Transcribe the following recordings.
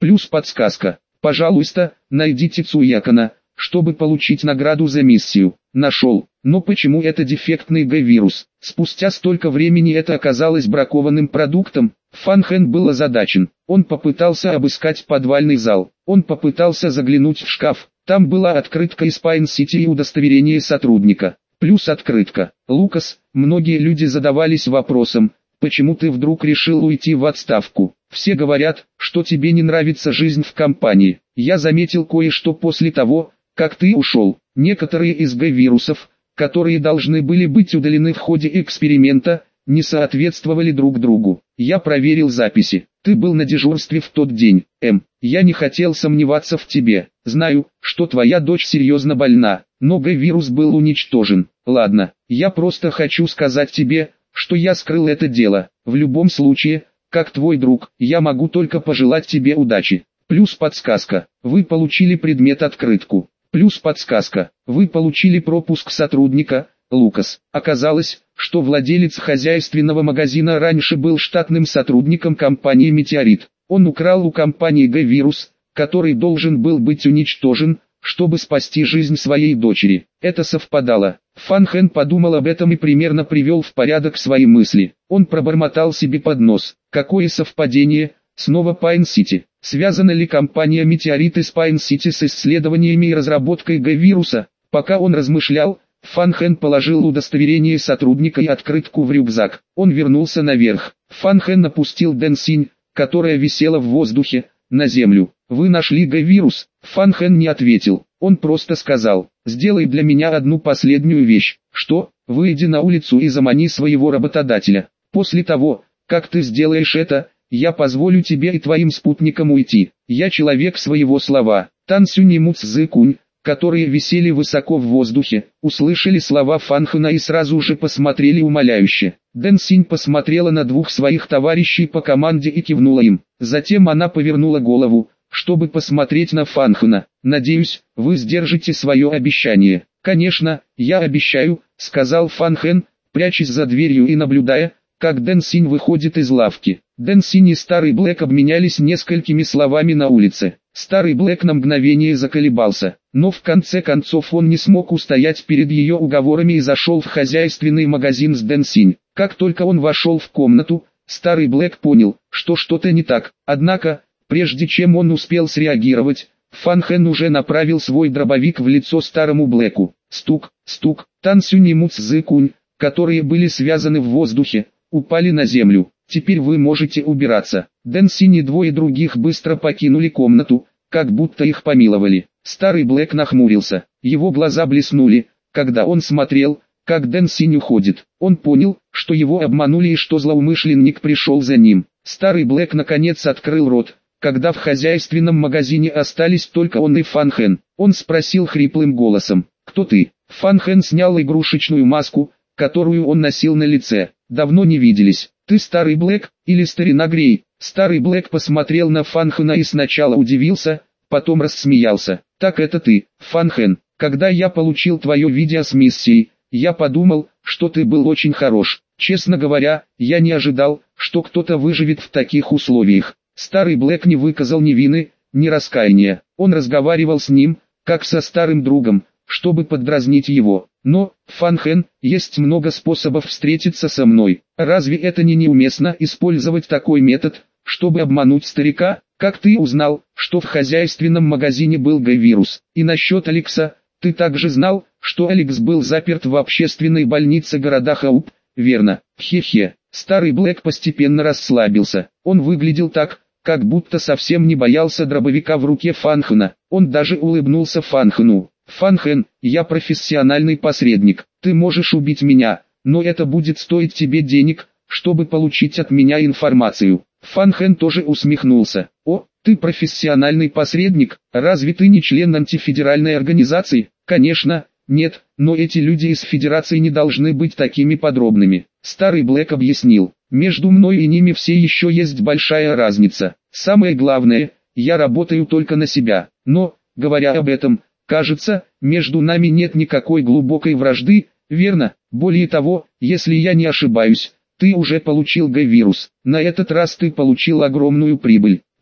Плюс подсказка. Пожалуйста, найдите Цуякана, чтобы получить награду за миссию. Нашел. Но почему это дефектный Г-вирус? Спустя столько времени это оказалось бракованным продуктом. Фан Хэн был озадачен. Он попытался обыскать подвальный зал. Он попытался заглянуть в шкаф. Там была открытка из Пайн-Сити и удостоверение сотрудника. Плюс открытка. Лукас, многие люди задавались вопросом, почему ты вдруг решил уйти в отставку? Все говорят, что тебе не нравится жизнь в компании. Я заметил кое-что после того, как ты ушел. Некоторые из Г-вирусов, которые должны были быть удалены в ходе эксперимента, не соответствовали друг другу. Я проверил записи. Ты был на дежурстве в тот день. Я не хотел сомневаться в тебе. Знаю, что твоя дочь серьезно больна, но Г-вирус был уничтожен. Ладно, я просто хочу сказать тебе, что я скрыл это дело. В любом случае, как твой друг, я могу только пожелать тебе удачи. Плюс подсказка. Вы получили предмет-открытку. Плюс подсказка. Вы получили пропуск сотрудника, Лукас. Оказалось, что владелец хозяйственного магазина раньше был штатным сотрудником компании «Метеорит». Он украл у компании Г-вирус, который должен был быть уничтожен, чтобы спасти жизнь своей дочери. Это совпадало. Фан Хэн подумал об этом и примерно привел в порядок свои мысли. Он пробормотал себе под нос. Какое совпадение? Снова Пайн-Сити. Связана ли компания «Метеорит» из Пайн-Сити с исследованиями и разработкой Г-вируса? Пока он размышлял, Фан Хэн положил удостоверение сотрудника и открытку в рюкзак. Он вернулся наверх. Фан Хэн опустил Дэн Синь, которая висела в воздухе, на землю. «Вы нашли Г-вирус?» Фан Хэн не ответил. Он просто сказал: «Сделай для меня одну последнюю вещь». «Что?» «Выйди на улицу и замани своего работодателя. После того, как ты сделаешь это, я позволю тебе и твоим спутникам уйти. Я человек своего слова». Тан Сюнь и Му Цзы Кунь, которые висели высоко в воздухе, услышали слова Фан Хэна и сразу же посмотрели умоляюще. Дэн Синь посмотрела на двух своих товарищей по команде и кивнула им. Затем она повернула голову, чтобы посмотреть на Фан Хэна. «Надеюсь, вы сдержите свое обещание». «Конечно, я обещаю», — сказал Фан Хэн, прячась за дверью и наблюдая, как Дэн Синь выходит из лавки. Дэн Синь и Старый Блэк обменялись несколькими словами на улице. Старый Блэк на мгновение заколебался, но в конце концов он не смог устоять перед ее уговорами и зашел в хозяйственный магазин с Дэн Синь. Как только он вошел в комнату, Старый Блэк понял, что что-то не так. Однако, прежде чем он успел среагировать, Фан Хэн уже направил свой дробовик в лицо Старому Блэку. Стук, стук. Тан Сюнь и Му Цзы Кунь, которые были связаны в воздухе, упали на землю. «Теперь вы можете убираться». Дэн Синь и двое других быстро покинули комнату, как будто их помиловали. Старый Блэк нахмурился. Его глаза блеснули, когда он смотрел, как Дэн Синь уходит. Он понял, что его обманули и что злоумышленник пришел за ним. Старый Блэк наконец открыл рот, когда в хозяйственном магазине остались только он и Фан Хэн. Он спросил хриплым голосом: «Кто ты?» Фан Хэн снял игрушечную маску, которую он носил на лице. «Давно не виделись. Ты Старый Блэк, или Старина Грей?» Старый Блэк посмотрел на Фан Хэна и сначала удивился, потом рассмеялся. «Так это ты, Фан Хэн. Когда я получил твое видео с миссией, я подумал, что ты был очень хорош. Честно говоря, я не ожидал, что кто-то выживет в таких условиях». Старый Блэк не выказал ни вины, ни раскаяния. Он разговаривал с ним, как со старым другом, чтобы поддразнить его. «Но, Фан Хэн, есть много способов встретиться со мной. Разве это не неуместно использовать такой метод, чтобы обмануть старика? Как ты узнал, что в хозяйственном магазине был Г-вирус? И насчет Алекса, ты также знал, что Алекс был заперт в общественной больнице города Хауп, верно?» «Хе-хе». Старый Блэк постепенно расслабился. Он выглядел так, как будто совсем не боялся дробовика в руке Фан Хэна. Он даже улыбнулся Фан Хэну. «Фан Хэн, я профессиональный посредник. Ты можешь убить меня, но это будет стоить тебе денег, чтобы получить от меня информацию». Фан Хэн тоже усмехнулся. «О, ты профессиональный посредник? Разве ты не член антифедеральной организации?» «Конечно, нет, но эти люди из Федерации не должны быть такими подробными». Старый Блэк объяснил: «Между мной и ними все еще есть большая разница. Самое главное, я работаю только на себя. Но, говоря об этом, кажется, между нами нет никакой глубокой вражды, верно? Более того, если я не ошибаюсь, ты уже получил Г-вирус. На этот раз ты получил огромную прибыль.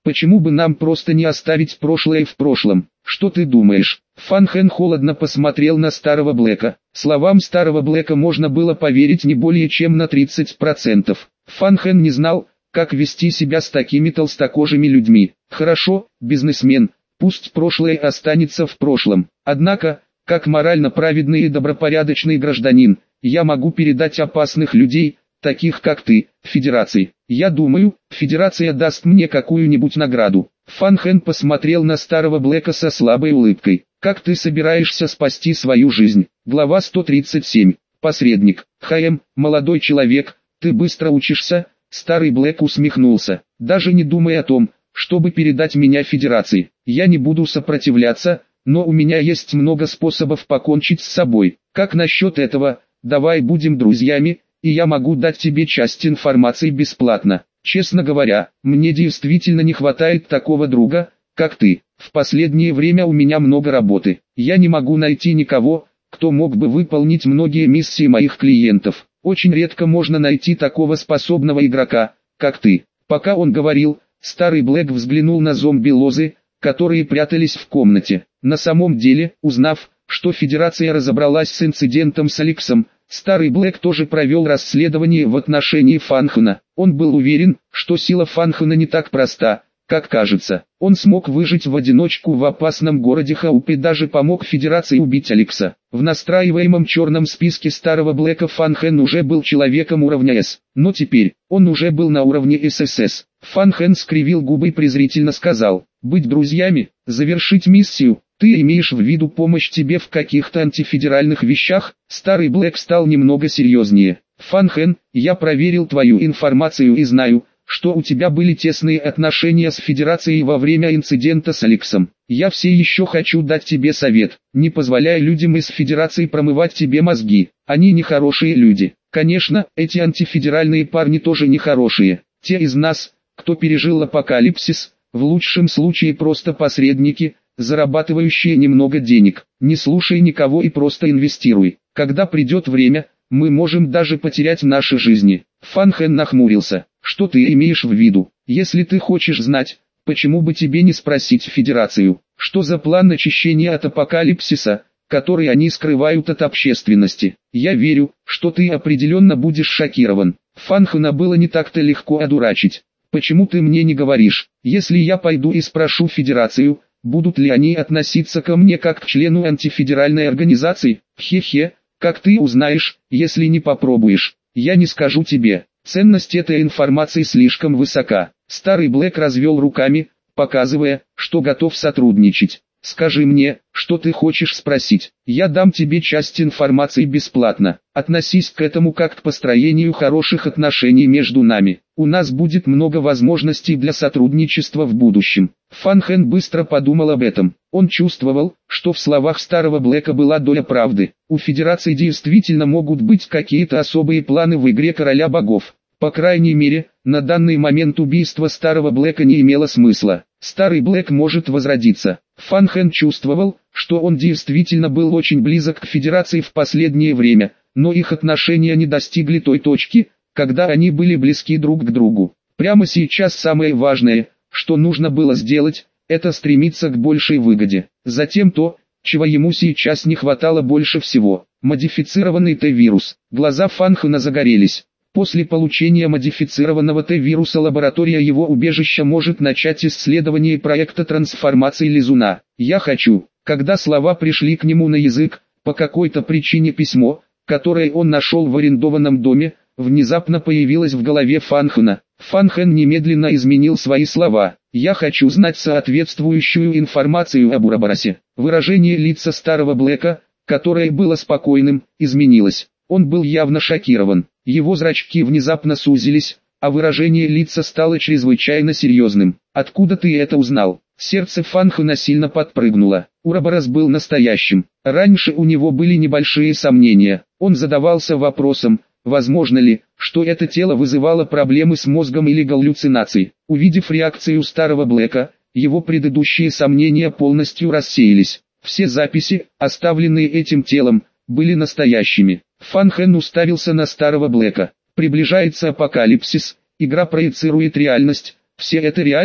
Почему бы нам просто не оставить прошлое в прошлом? Что ты думаешь? Фан Хэн холодно посмотрел на старого Блэка. Словам старого Блэка можно было поверить не более чем на 30%. Фан Хэн не знал, как вести себя с такими толстокожими людьми. Хорошо, бизнесмен, пусть прошлое останется в прошлом. Однако, как морально праведный и добропорядочный гражданин, я могу передать опасных людей, таких как ты, Федерации. Я думаю, Федерация даст мне какую-нибудь награду. Фан Хэн посмотрел на старого Блэка со слабой улыбкой. Как ты собираешься спасти свою жизнь? Глава 137. Посредник. Молодой человек, ты быстро учишься? Старый Блэк усмехнулся. Даже не думай о том, чтобы передать меня Федерации. Я не буду сопротивляться, но у меня есть много способов покончить с собой. Как насчет этого? Давай будем друзьями, и я могу дать тебе часть информации бесплатно. Честно говоря, мне действительно не хватает такого друга, как ты. В последнее время у меня много работы. Я не могу найти никого, кто мог бы выполнить многие миссии моих клиентов. Очень редко можно найти такого способного игрока, как ты. Пока он говорил, старый Блэк взглянул на зомби-лозы, которые прятались в комнате. На самом деле, узнав, что Федерация разобралась с инцидентом с Алексом, старый Блэк тоже провел расследование в отношении Фан Хэна. Он был уверен, что сила Фан Хэна не так проста, как кажется. Он смог выжить в одиночку в опасном городе Хауп и даже помог Федерации убить Алекса. В настраиваемом черном списке старого Блэка Фан Хэн уже был человеком уровня С, но теперь, он уже был на уровне ССС. Фан Хэн скривил губы и презрительно сказал: «Быть друзьями, завершить миссию, ты имеешь в виду помощь тебе в каких-то антифедеральных вещах?» Старый Блэк стал немного серьезнее. «Фан Хэн, я проверил твою информацию и знаю, что у тебя были тесные отношения с Федерацией во время инцидента с Алексом. Я все еще хочу дать тебе совет: не позволяй людям из Федерации промывать тебе мозги. Они нехорошие люди. Конечно, эти антифедеральные парни тоже нехорошие. Те из нас, кто пережил апокалипсис, в лучшем случае просто посредники, зарабатывающие немного денег. Не слушай никого и просто инвестируй. Когда придет время, мы можем даже потерять наши жизни». Фан Хэн нахмурился. «Что ты имеешь в виду? Если ты хочешь знать, почему бы тебе не спросить Федерацию, что за план очищения от апокалипсиса, который они скрывают от общественности? Я верю, что ты определенно будешь шокирован». Фан Хэна было не так-то легко одурачить. «Почему ты мне не говоришь? Если я пойду и спрошу Федерацию, будут ли они относиться ко мне как к члену антифедеральной организации? Хе-хе, как ты узнаешь, если не попробуешь? Я не скажу тебе. Ценность этой информации слишком высока». Старый Блэк развел руками, показывая, что готов сотрудничать. «Скажи мне, что ты хочешь спросить. Я дам тебе часть информации бесплатно. Относись к этому как к построению хороших отношений между нами. У нас будет много возможностей для сотрудничества в будущем». Фан Хэн быстро подумал об этом. Он чувствовал, что в словах старого Блэка была доля правды. У Федерации действительно могут быть какие-то особые планы в игре Короля Богов. По крайней мере, на данный момент убийство старого Блэка не имело смысла. Старый Блэк может возродиться. Фан Хэн чувствовал, что он действительно был очень близок к Федерации в последнее время, но их отношения не достигли той точки, когда они были близки друг к другу. Прямо сейчас самое важное, что нужно было сделать, это стремиться к большей выгоде. Затем то, чего ему сейчас не хватало больше всего – модифицированный Т-вирус. Глаза Фан Хэна загорелись. После получения модифицированного Т-вируса лаборатория его убежища может начать исследование проекта трансформации лизуна. «Я хочу». Когда слова пришли к нему на язык, по какой-то причине письмо, которое он нашел в арендованном доме, внезапно появилось в голове Фан Хэна. Фан Хэн немедленно изменил свои слова. «Я хочу знать соответствующую информацию об Урабарасе». Выражение лица старого Блэка, которое было спокойным, изменилось. Он был явно шокирован. Его зрачки внезапно сузились, а выражение лица стало чрезвычайно серьезным. «Откуда ты это узнал?» Сердце Фан Хэна сильно подпрыгнуло. Урабарас был настоящим. Раньше у него были небольшие сомнения. Он задавался вопросом, возможно ли, что это тело вызывало проблемы с мозгом или галлюцинации. Увидев реакцию старого Блэка, его предыдущие сомнения полностью рассеялись. Все записи, оставленные этим телом, были настоящими. Фан Хэн уставился на старого Блэка. «Приближается апокалипсис, игра проецирует реальность, все это реально?»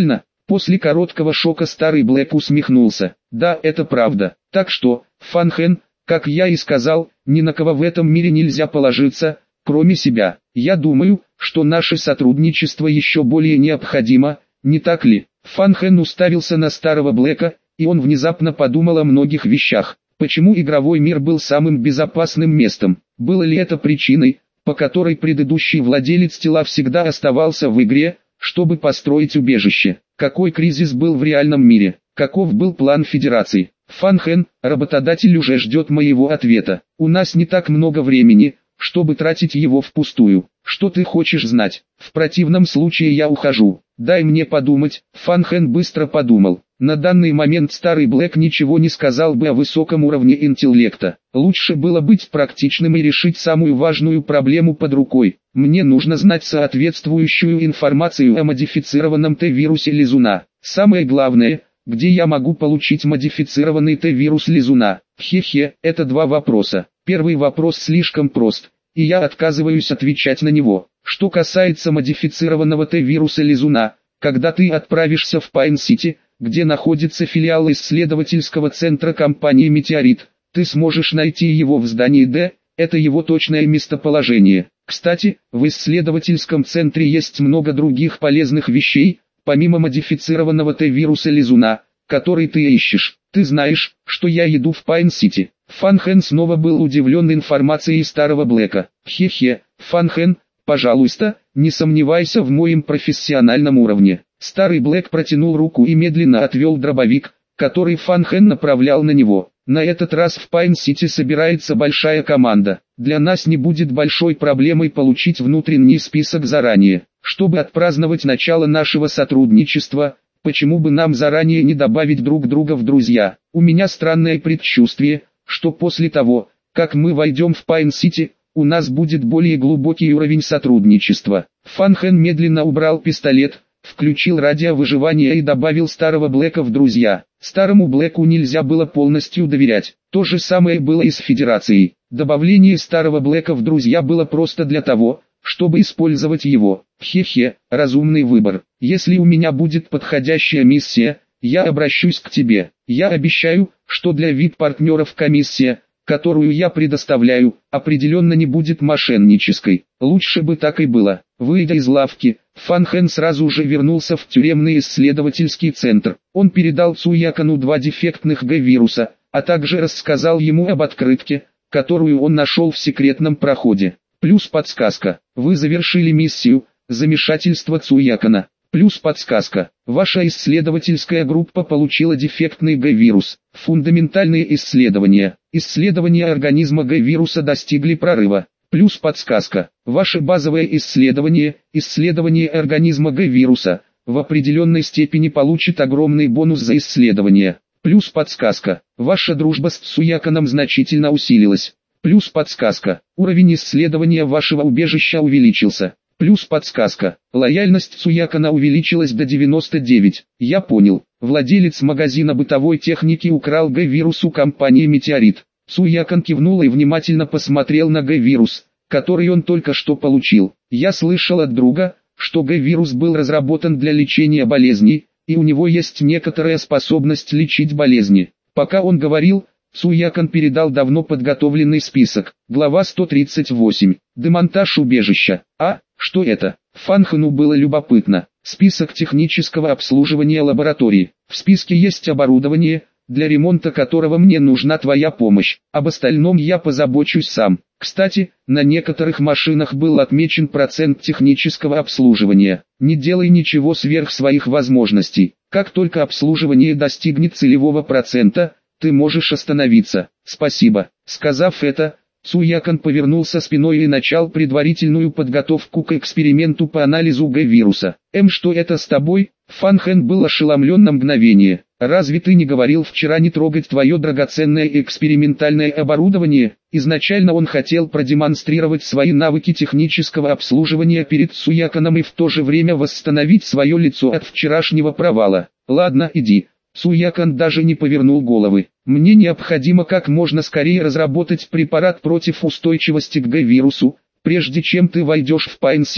После короткого шока старый Блэк усмехнулся. Да, это правда. Так что, Фан Хэн, как я и сказал, ни на кого в этом мире нельзя положиться, кроме себя. Я думаю, что наше сотрудничество еще более необходимо, не так ли? Фан Хэн уставился на старого Блэка, и он внезапно подумал о многих вещах. Почему игровой мир был самым безопасным местом? Было ли это причиной, по которой предыдущий владелец тела всегда оставался в игре, чтобы построить убежище? Какой кризис был в реальном мире? Каков был план Федерации? Фан Хэн, работодатель уже ждет моего ответа. У нас не так много времени, чтобы тратить его впустую. Что ты хочешь знать? В противном случае я ухожу. Дай мне подумать. Фан Хэн быстро подумал. На данный момент старый Блэк ничего не сказал бы о высоком уровне интеллекта. Лучше было быть практичным и решить самую важную проблему под рукой. Мне нужно знать соответствующую информацию о модифицированном Т-вирусе лизуна. Самое главное, где я могу получить модифицированный Т-вирус лизуна? Хе-хе, это два вопроса. Первый вопрос слишком прост, и я отказываюсь отвечать на него. Что касается модифицированного Т-вируса лизуна, когда ты отправишься в Пайн-Сити, где находится филиал исследовательского центра компании «Метеорит», ты сможешь найти его в здании Д, это его точное местоположение. Кстати, в исследовательском центре есть много других полезных вещей, помимо модифицированного Т-вируса лизуна, который ты ищешь. Ты знаешь, что я иду в Пайн-Сити. Фан Хэн снова был удивлен информацией старого Блэка. Хе-хе, Фан Хэн, пожалуйста, не сомневайся в моем профессиональном уровне. Старый Блэк протянул руку и медленно отвел дробовик, который Фан Хэн направлял на него. На этот раз в Пайн-Сити собирается большая команда. Для нас не будет большой проблемой получить внутренний список заранее. Чтобы отпраздновать начало нашего сотрудничества, почему бы нам заранее не добавить друг друга в друзья? У меня странное предчувствие, что после того, как мы войдем в Пайн-Сити, у нас будет более глубокий уровень сотрудничества. Фан Хэн медленно убрал пистолет, включил радиовыживание и добавил старого Блэка в друзья. Старому Блэку нельзя было полностью доверять. То же самое было и с Федерацией. Добавление старого Блэка в друзья было просто для того, чтобы использовать его. Хе-хе, разумный выбор. Если у меня будет подходящая миссия, я обращусь к тебе. Я обещаю, что для VIP-партнеров комиссия, которую я предоставляю, определенно не будет мошеннической. Лучше бы так и было. Выйдя из лавки, Фан Хэн сразу же вернулся в тюремный исследовательский центр. Он передал Цуякану 2 дефектных Г-вируса, а также рассказал ему об открытке, которую он нашел в секретном проходе. Плюс подсказка. Вы завершили миссию «Замешательство Цуякана». Плюс подсказка. Ваша исследовательская группа получила дефектный Г-вирус. Фундаментальные исследования. Исследования организма Г-вируса достигли прорыва. Плюс подсказка. Ваше базовое исследование организма Г-вируса, в определенной степени получит огромный бонус за исследование. Плюс подсказка. Ваша дружба с Цуяканом значительно усилилась. Плюс подсказка. Уровень исследования вашего убежища увеличился. Плюс подсказка. Лояльность Цуякана увеличилась до 99. Я понял. Владелец магазина бытовой техники украл Г-вирус у компании «Метеорит». Цуякан кивнул и внимательно посмотрел на Г-вирус, который он только что получил. Я слышал от друга, что Г-вирус был разработан для лечения болезней, и у него есть некоторая способность лечить болезни. Пока он говорил, Цуякан передал давно подготовленный список. Глава 138. Демонтаж убежища. Что это? Фан Хэну было любопытно. Список технического обслуживания лаборатории. В списке есть оборудование, для ремонта которого мне нужна твоя помощь. Об остальном я позабочусь сам. Кстати, на некоторых машинах был отмечен процент технического обслуживания. Не делай ничего сверх своих возможностей. Как только обслуживание достигнет целевого процента, ты можешь остановиться. Спасибо. Сказав это, Цуякан повернулся спиной и начал предварительную подготовку к эксперименту по анализу Г-вируса. Что это с тобой? Фан Хэн был ошеломлен на мгновение. Разве ты не говорил вчера не трогать твое драгоценное экспериментальное оборудование? Изначально он хотел продемонстрировать свои навыки технического обслуживания перед Цуяканом и в то же время восстановить свое лицо от вчерашнего провала. Ладно, иди. Цуякан даже не повернул головы. Мне необходимо как можно скорее разработать препарат против устойчивости к Г-вирусу, прежде чем ты войдешь в Пайн-Сити,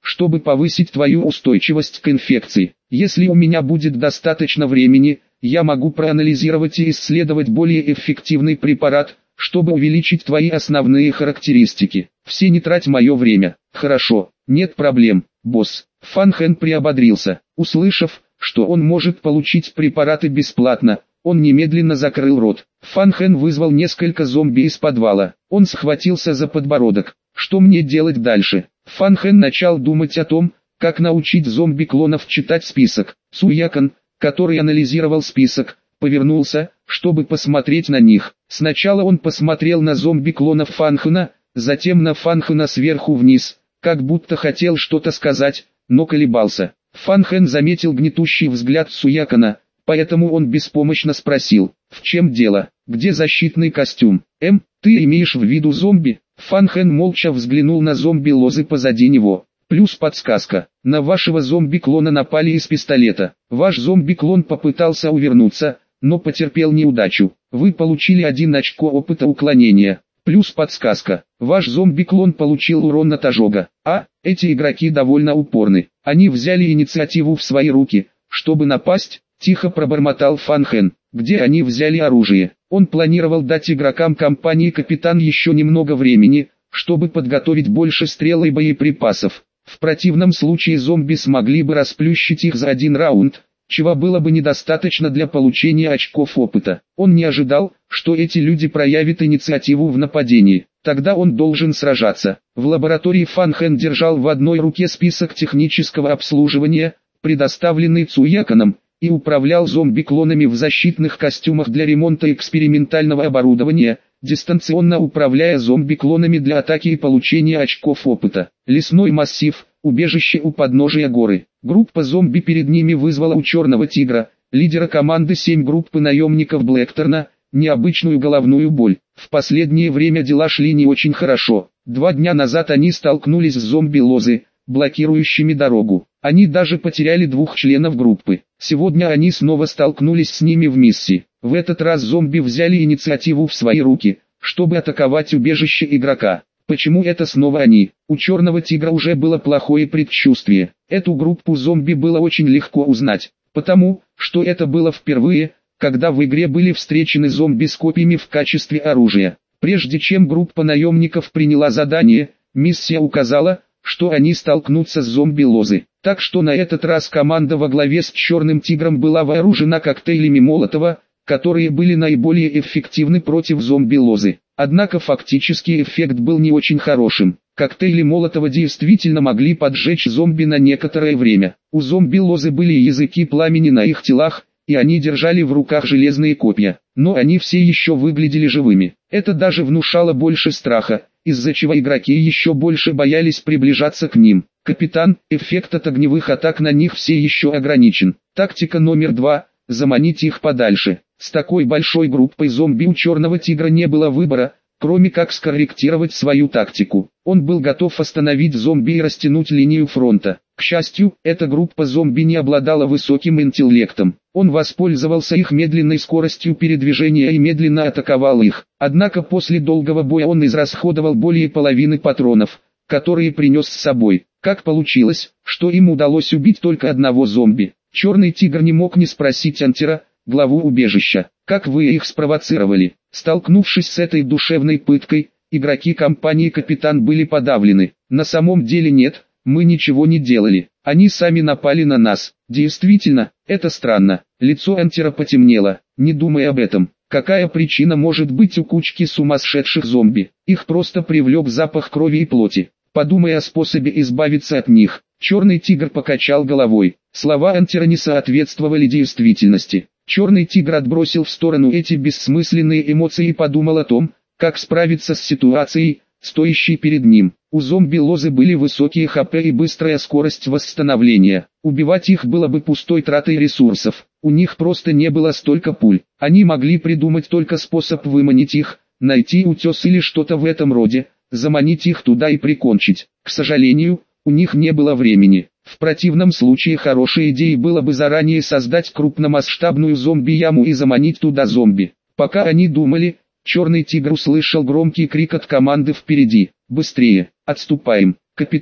чтобы повысить твою устойчивость к инфекции. Если у меня будет достаточно времени, я могу проанализировать и исследовать более эффективный препарат, чтобы увеличить твои основные характеристики. Все не трать мое время. Хорошо, нет проблем, босс. Фан Хэн приободрился. Услышав, что он может получить препараты бесплатно, он немедленно закрыл рот. Фан Хэн вызвал несколько зомби из подвала. Он схватился за подбородок. Что мне делать дальше? Фан Хэн начал думать о том, как научить зомби-клонов читать список. Цуякан, который анализировал список, повернулся, чтобы посмотреть на них. Сначала он посмотрел на зомби-клонов Фан Хэна, затем на Фан Хэна сверху вниз, как будто хотел что-то сказать, но колебался. Фан Хэн заметил гнетущий взгляд Цуякана, поэтому он беспомощно спросил: «В чем дело? Где защитный костюм? Ты имеешь в виду зомби?» Фан Хэн молча взглянул на зомби-лозы позади него. Плюс подсказка: на вашего зомби-клона напали из пистолета. Ваш зомби-клон попытался увернуться, но потерпел неудачу. Вы получили 1 очко опыта уклонения. Плюс подсказка: ваш зомби-клон получил урон от ожога. Эти игроки довольно упорны. Они взяли инициативу в свои руки, чтобы напасть, тихо пробормотал Фан Хэн. Где они взяли оружие? Он планировал дать игрокам компании «Капитан» еще немного времени, чтобы подготовить больше стрел и боеприпасов. В противном случае зомби смогли бы расплющить их за 1 раунд, чего было бы недостаточно для получения очков опыта. Он не ожидал, что эти люди проявят инициативу в нападении. Тогда он должен сражаться. В лаборатории Фан Хэн держал в одной руке список технического обслуживания, предоставленный Цуяканом, и управлял зомби-клонами в защитных костюмах для ремонта экспериментального оборудования, дистанционно управляя зомби-клонами для атаки и получения очков опыта. Лесной массив, убежище у подножия горы. Группа зомби перед ними вызвала у Черного Тигра, лидера команды 7 группы наемников Блэкторна, необычную головную боль. В последнее время дела шли не очень хорошо. 2 дня назад они столкнулись с зомби-лозы, блокирующими дорогу. Они даже потеряли 2 членов группы. Сегодня они снова столкнулись с ними в миссии. В этот раз зомби взяли инициативу в свои руки, чтобы атаковать убежище игрока. Почему это снова они? У Черного Тигра уже было плохое предчувствие. Эту группу зомби было очень легко узнать, потому что это было впервые, когда в игре были встречены зомби с копьями в качестве оружия. Прежде чем группа наемников приняла задание, миссия указала, что они столкнутся с зомби-лозы. Так что на этот раз команда во главе с Черным Тигром была вооружена коктейлями Молотова, которые были наиболее эффективны против зомби-лозы. Однако фактически эффект был не очень хорошим. Коктейли Молотова действительно могли поджечь зомби на некоторое время. У зомби-лозы были языки пламени на их телах, и они держали в руках железные копья. Но они все еще выглядели живыми. Это даже внушало больше страха, из-за чего игроки еще больше боялись приближаться к ним. «Капитан, эффект от огневых атак на них все еще ограничен. Тактика номер 2 – заманить их подальше». С такой большой группой зомби у Черного Тигра не было выбора, кроме как скорректировать свою тактику. Он был готов остановить зомби и растянуть линию фронта. К счастью, эта группа зомби не обладала высоким интеллектом. Он воспользовался их медленной скоростью передвижения и медленно атаковал их. Однако после долгого боя он израсходовал более половины патронов, которые принес с собой. Как получилось, что им удалось убить только одного зомби? Черный Тигр не мог не спросить Антера, главу убежища: «Как вы их спровоцировали?» Столкнувшись с этой душевной пыткой, игроки компании «Капитан» были подавлены. На самом деле нет, мы ничего не делали. Они сами напали на нас. Действительно, это странно. Лицо Антера потемнело. Не думай об этом. Какая причина может быть у кучки сумасшедших зомби? Их просто привлек запах крови и плоти. Подумай о способе избавиться от них. Черный Тигр покачал головой. Слова Антера не соответствовали действительности. Черный Тигр отбросил в сторону эти бессмысленные эмоции и подумал о том, как справиться с ситуацией, стоящей перед ним. У зомби-лозы были высокие ХП и быстрая скорость восстановления. Убивать их было бы пустой тратой ресурсов. У них просто не было столько пуль. Они могли придумать только способ выманить их, найти утес или что-то в этом роде, заманить их туда и прикончить. К сожалению, у них не было времени. В противном случае хорошей идеей было бы заранее создать крупномасштабную зомби-яму и заманить туда зомби. Пока они думали, Черный Тигр услышал громкий крик от команды впереди. «Быстрее! Отступаем! Капитан,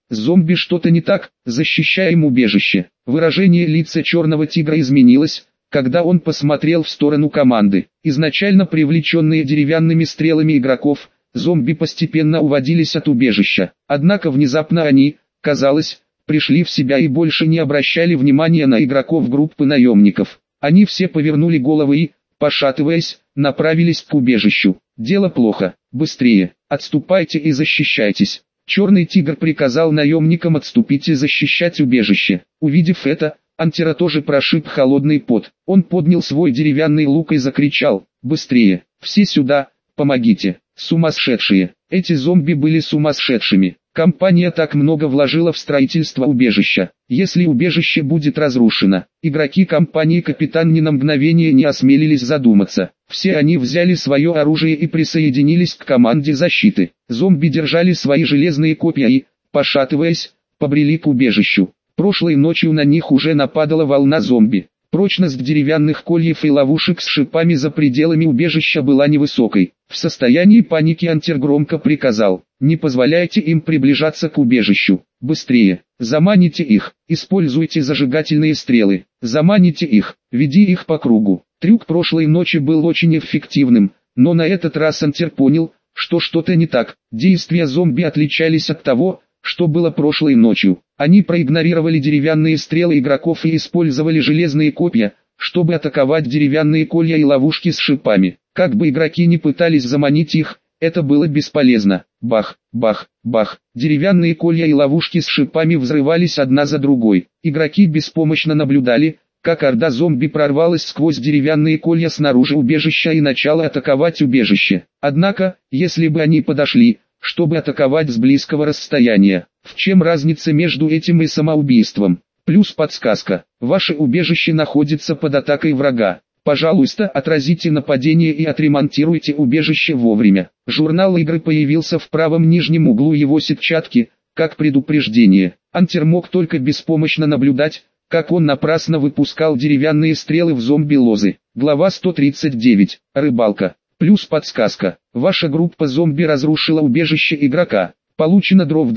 С зомби что-то не так, защищаем убежище. Выражение лица черного тигра изменилось, когда он посмотрел в сторону команды. Изначально привлеченные деревянными стрелами игроков, зомби постепенно уводились от убежища. Однако внезапно они, казалось, пришли в себя и больше не обращали внимания на игроков группы наемников. Они все повернули головы и, пошатываясь, направились к убежищу. Дело плохо, быстрее, отступайте и защищайтесь. Черный тигр приказал наемникам отступить и защищать убежище. Увидев это, Антера тоже прошиб холодный пот. Он поднял свой деревянный лук и закричал: «Быстрее, все сюда, помогите, сумасшедшие!» Эти зомби были сумасшедшими. Компания так много вложила в строительство убежища. Если убежище будет разрушено, игроки компании «Капитан» ни на мгновение не осмелились задуматься. Все они взяли свое оружие и присоединились к команде защиты. Зомби держали свои железные копья и, пошатываясь, побрели к убежищу. Прошлой ночью на них уже нападала волна зомби. Прочность деревянных кольев и ловушек с шипами за пределами убежища была невысокой. В состоянии паники Антер громко приказал: «Не позволяйте им приближаться к убежищу. Быстрее, заманите их, используйте зажигательные стрелы, заманите их, веди их по кругу». Трюк прошлой ночи был очень эффективным, но на этот раз Антер понял, что что-то не так. Действия зомби отличались от того, что было прошлой ночью. Они проигнорировали деревянные стрелы игроков и использовали железные копья, чтобы атаковать деревянные колья и ловушки с шипами. Как бы игроки ни пытались заманить их, это было бесполезно. Бах, бах, бах. Деревянные колья и ловушки с шипами взрывались одна за другой. Игроки беспомощно наблюдали, как орда зомби прорвалась сквозь деревянные колья снаружи убежища и начала атаковать убежище. Однако, если бы они подошли, чтобы атаковать с близкого расстояния, в чем разница между этим и самоубийством? Плюс подсказка: ваше убежище находится под атакой врага. Пожалуйста, отразите нападение и отремонтируйте убежище вовремя. Журнал игры появился в правом нижнем углу его сетчатки, как предупреждение. Антер мог только беспомощно наблюдать, как он напрасно выпускал деревянные стрелы в зомби-лозы. Глава 139. Рыбалка. Плюс подсказка: ваша группа зомби разрушила убежище игрока. Получено дров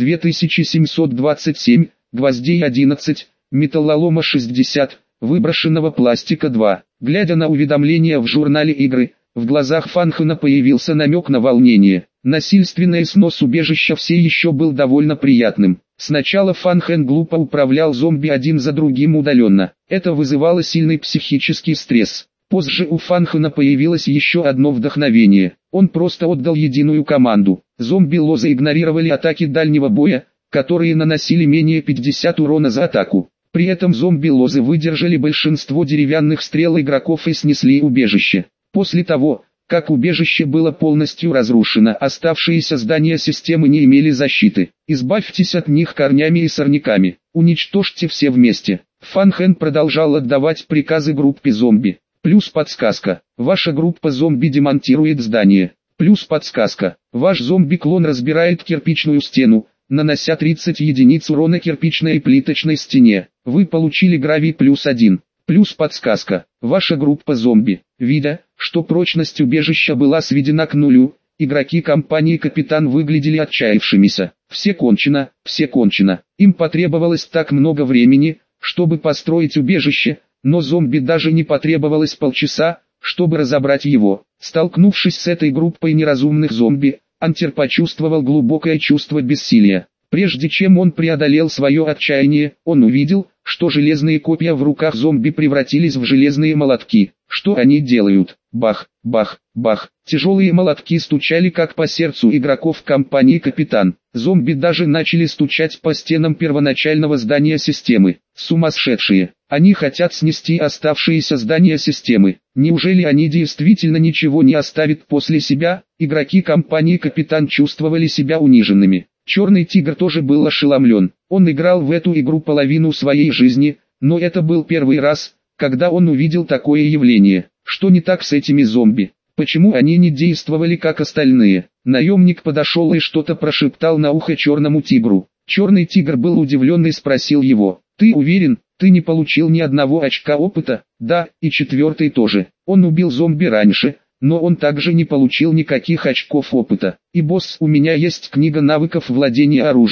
2727, гвоздей 11, металлолома 60, выброшенного пластика 2. Глядя на уведомления в журнале игры, в глазах Фанхена появился намек на волнение. Насильственный снос убежища все еще был довольно приятным. Сначала Фанхен глупо управлял зомби один за другим удаленно. Это вызывало сильный психический стресс. Позже у Фанхена появилось еще одно вдохновение. Он просто отдал единую команду. Зомби-лозы игнорировали атаки дальнего боя, которые наносили менее 50 урона за атаку. При этом зомби-лозы выдержали большинство деревянных стрел игроков и снесли убежище. После того, как убежище было полностью разрушено, оставшиеся здания системы не имели защиты. Избавьтесь от них корнями и сорняками. Уничтожьте все вместе. Фанхен продолжал отдавать приказы группе зомби. Плюс подсказка: ваша группа зомби демонтирует здание. Плюс подсказка: ваш зомби-клон разбирает кирпичную стену, нанося 30 единиц урона кирпичной плиточной стене. Вы получили гравий +1. Плюс подсказка: ваша группа зомби, видя, что прочность убежища была сведена к нулю, игроки компании «Капитан» выглядели отчаявшимися. Все кончено, все кончено. Им потребовалось так много времени, чтобы построить убежище, но зомби даже не потребовалось полчаса, чтобы разобрать его. Столкнувшись с этой группой неразумных зомби, Антер почувствовал глубокое чувство бессилия. Прежде чем он преодолел свое отчаяние, он увидел, что железные копья в руках зомби превратились в железные молотки. Что они делают? Бах, бах, бах. Тяжелые молотки стучали как по сердцу игроков компании «Капитан». Зомби даже начали стучать по стенам первоначального здания системы. Сумасшедшие. Они хотят снести оставшиеся здания системы. Неужели они действительно ничего не оставят после себя? Игроки компании «Капитан» чувствовали себя униженными. Черный тигр тоже был ошеломлен. Он играл в эту игру половину своей жизни, но это был первый раз, когда он увидел такое явление. Что не так с этими зомби? Почему они не действовали как остальные? Наемник подошел и что-то прошептал на ухо черному тигру. Черный тигр был удивлен и спросил его: «Ты уверен, ты не получил ни одного очка опыта?» «Да, и 4 тоже. Он убил зомби раньше, но он также не получил никаких очков опыта. И босс, у меня есть книга навыков владения оружием.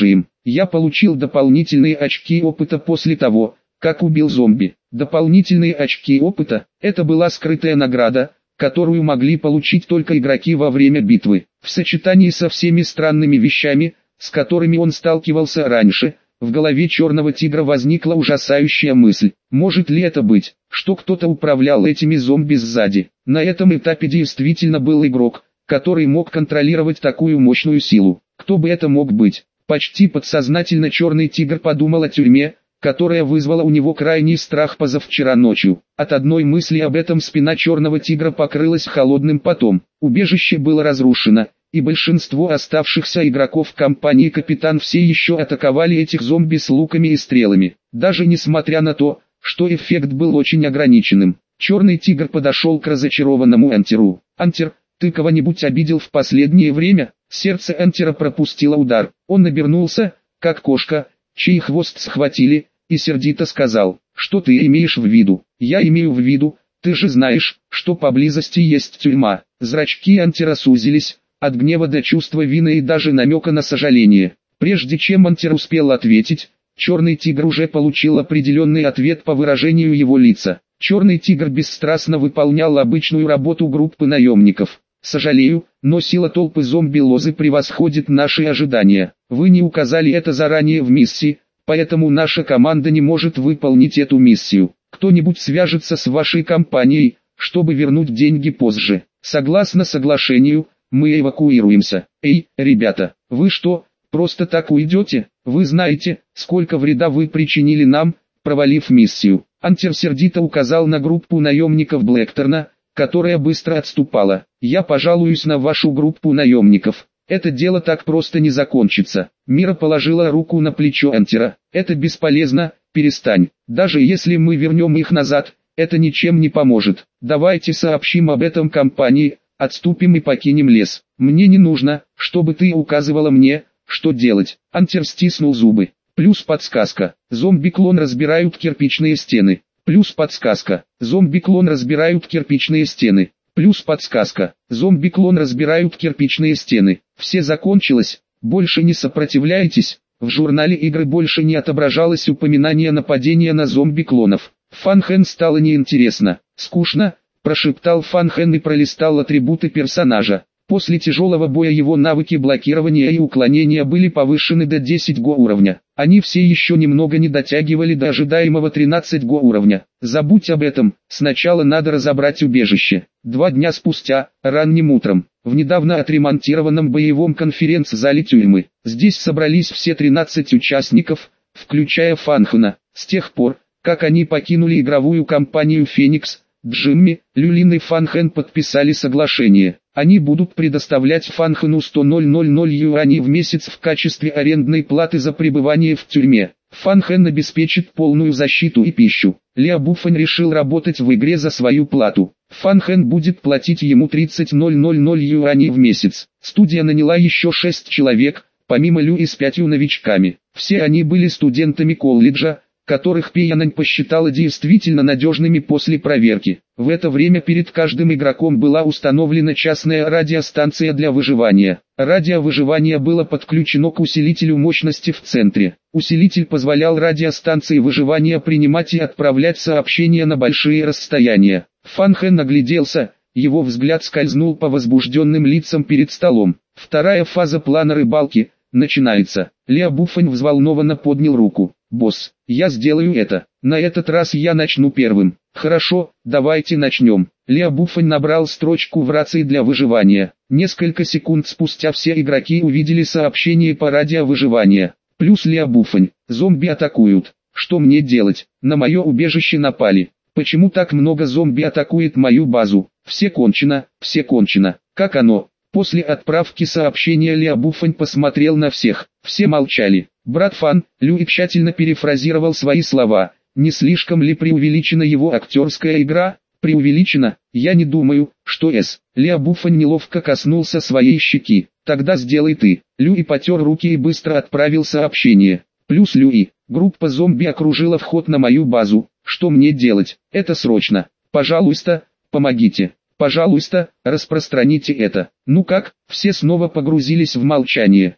Я получил дополнительные очки опыта после того, как убил зомби. Дополнительные очки опыта – это была скрытая награда, которую могли получить только игроки во время битвы. В сочетании со всеми странными вещами, с которыми он сталкивался раньше, в голове Черного Тигра возникла ужасающая мысль. Может ли это быть, что кто-то управлял этими зомби сзади? На этом этапе действительно был игрок, который мог контролировать такую мощную силу. Кто бы это мог быть? Почти подсознательно Черный Тигр подумал о тюрьме, которая вызвала у него крайний страх позавчера ночью. От одной мысли об этом спина Черного Тигра покрылась холодным потом. Убежище было разрушено, и большинство оставшихся игроков компании Капитан все еще атаковали этих зомби с луками и стрелами. Даже несмотря на то, что эффект был очень ограниченным. Черный Тигр подошел к разочарованному Антеру. «Антер, ты кого-нибудь обидел в последнее время?» Сердце Антера пропустило удар. Он обернулся, как кошка, чей хвост схватили, и сердито сказал: «Что ты имеешь в виду?» «Я имею в виду, ты же знаешь, что поблизости есть тюрьма». Зрачки Антера сузились, от гнева до чувства вины и даже намека на сожаление. Прежде чем Антер успел ответить, Черный Тигр уже получил определенный ответ по выражению его лица. Черный Тигр бесстрастно выполнял обычную работу группы наемников. «Сожалею, но сила толпы зомби-лозы превосходит наши ожидания. Вы не указали это заранее в миссии, поэтому наша команда не может выполнить эту миссию. Кто-нибудь свяжется с вашей компанией, чтобы вернуть деньги позже. Согласно соглашению, мы эвакуируемся». «Эй, ребята, вы что, просто так уйдете? Вы знаете, сколько вреда вы причинили нам, провалив миссию». Антер сердито указал на группу наемников Блэкторна, которая быстро отступала. «Я пожалуюсь на вашу группу наемников. Это дело так просто не закончится». Мира положила руку на плечо Антера. «Это бесполезно, перестань. Даже если мы вернем их назад, это ничем не поможет. Давайте сообщим об этом компании, отступим и покинем лес. Мне не нужно, чтобы ты указывала мне, что делать». Антер стиснул зубы. Плюс подсказка. Зомби-клон разбирают кирпичные стены. Плюс подсказка. Зомби-клон разбирают кирпичные стены. Плюс подсказка. Зомби-клон разбирают кирпичные стены. Все закончилось. Больше не сопротивляйтесь. В журнале игры больше не отображалось упоминание нападения на зомби-клонов. Фан Хэн стало неинтересно. «Скучно», прошептал Фан Хэн и пролистал атрибуты персонажа. После тяжелого боя его навыки блокирования и уклонения были повышены до 10 го уровня. Они все еще немного не дотягивали до ожидаемого 13 го уровня. Забудь об этом, сначала надо разобрать убежище. 2 дня спустя, ранним утром, в недавно отремонтированном боевом конференц-зале тюрьмы, здесь собрались все 13 участников, включая Фан Хэна. С тех пор, как они покинули игровую компанию «Феникс», Джимми, Люлин и Фан Хэн подписали соглашение. Они будут предоставлять Фан Хэну 100 000 юаней в месяц в качестве арендной платы за пребывание в тюрьме. Фан Хэн обеспечит полную защиту и пищу. Ля Буфань решил работать в игре за свою плату. Фан Хэн будет платить ему 30 000 юаней в месяц. Студия наняла еще 6 человек, помимо Лю и с 5 новичками. Все они были студентами колледжа, которых Пиянань посчитала действительно надежными после проверки. В это время перед каждым игроком была установлена частная радиостанция для выживания. Радиовыживание было подключено к усилителю мощности в центре. Усилитель позволял радиостанции выживания принимать и отправлять сообщения на большие расстояния. Фан Хэн огляделся, его взгляд скользнул по возбужденным лицам перед столом. Вторая фаза плана рыбалки начинается. Ля Буфань взволнованно поднял руку. «Босс, я сделаю это. На этот раз я начну первым». «Хорошо, давайте начнем». Ля Буфань набрал строчку в рации для выживания. Несколько секунд спустя все игроки увидели сообщение по радиовыживания. Плюс Ля Буфань. «Зомби атакуют. Что мне делать? На мое убежище напали. Почему так много зомби атакует мою базу? Все кончено, все кончено. Как оно?» После отправки сообщения Ля Буфань посмотрел на всех. Все молчали. Брат Фан, Люи тщательно перефразировал свои слова. Не слишком ли преувеличена его актерская игра? Преувеличена? Я не думаю, что С. Ля Буфань неловко коснулся своей щеки. Тогда сделай ты. Люи потер руки и быстро отправил сообщение. Плюс Люи. Группа зомби окружила вход на мою базу. Что мне делать? Это срочно. Пожалуйста, помогите. Пожалуйста, распространите это. Ну как? Все снова погрузились в молчание.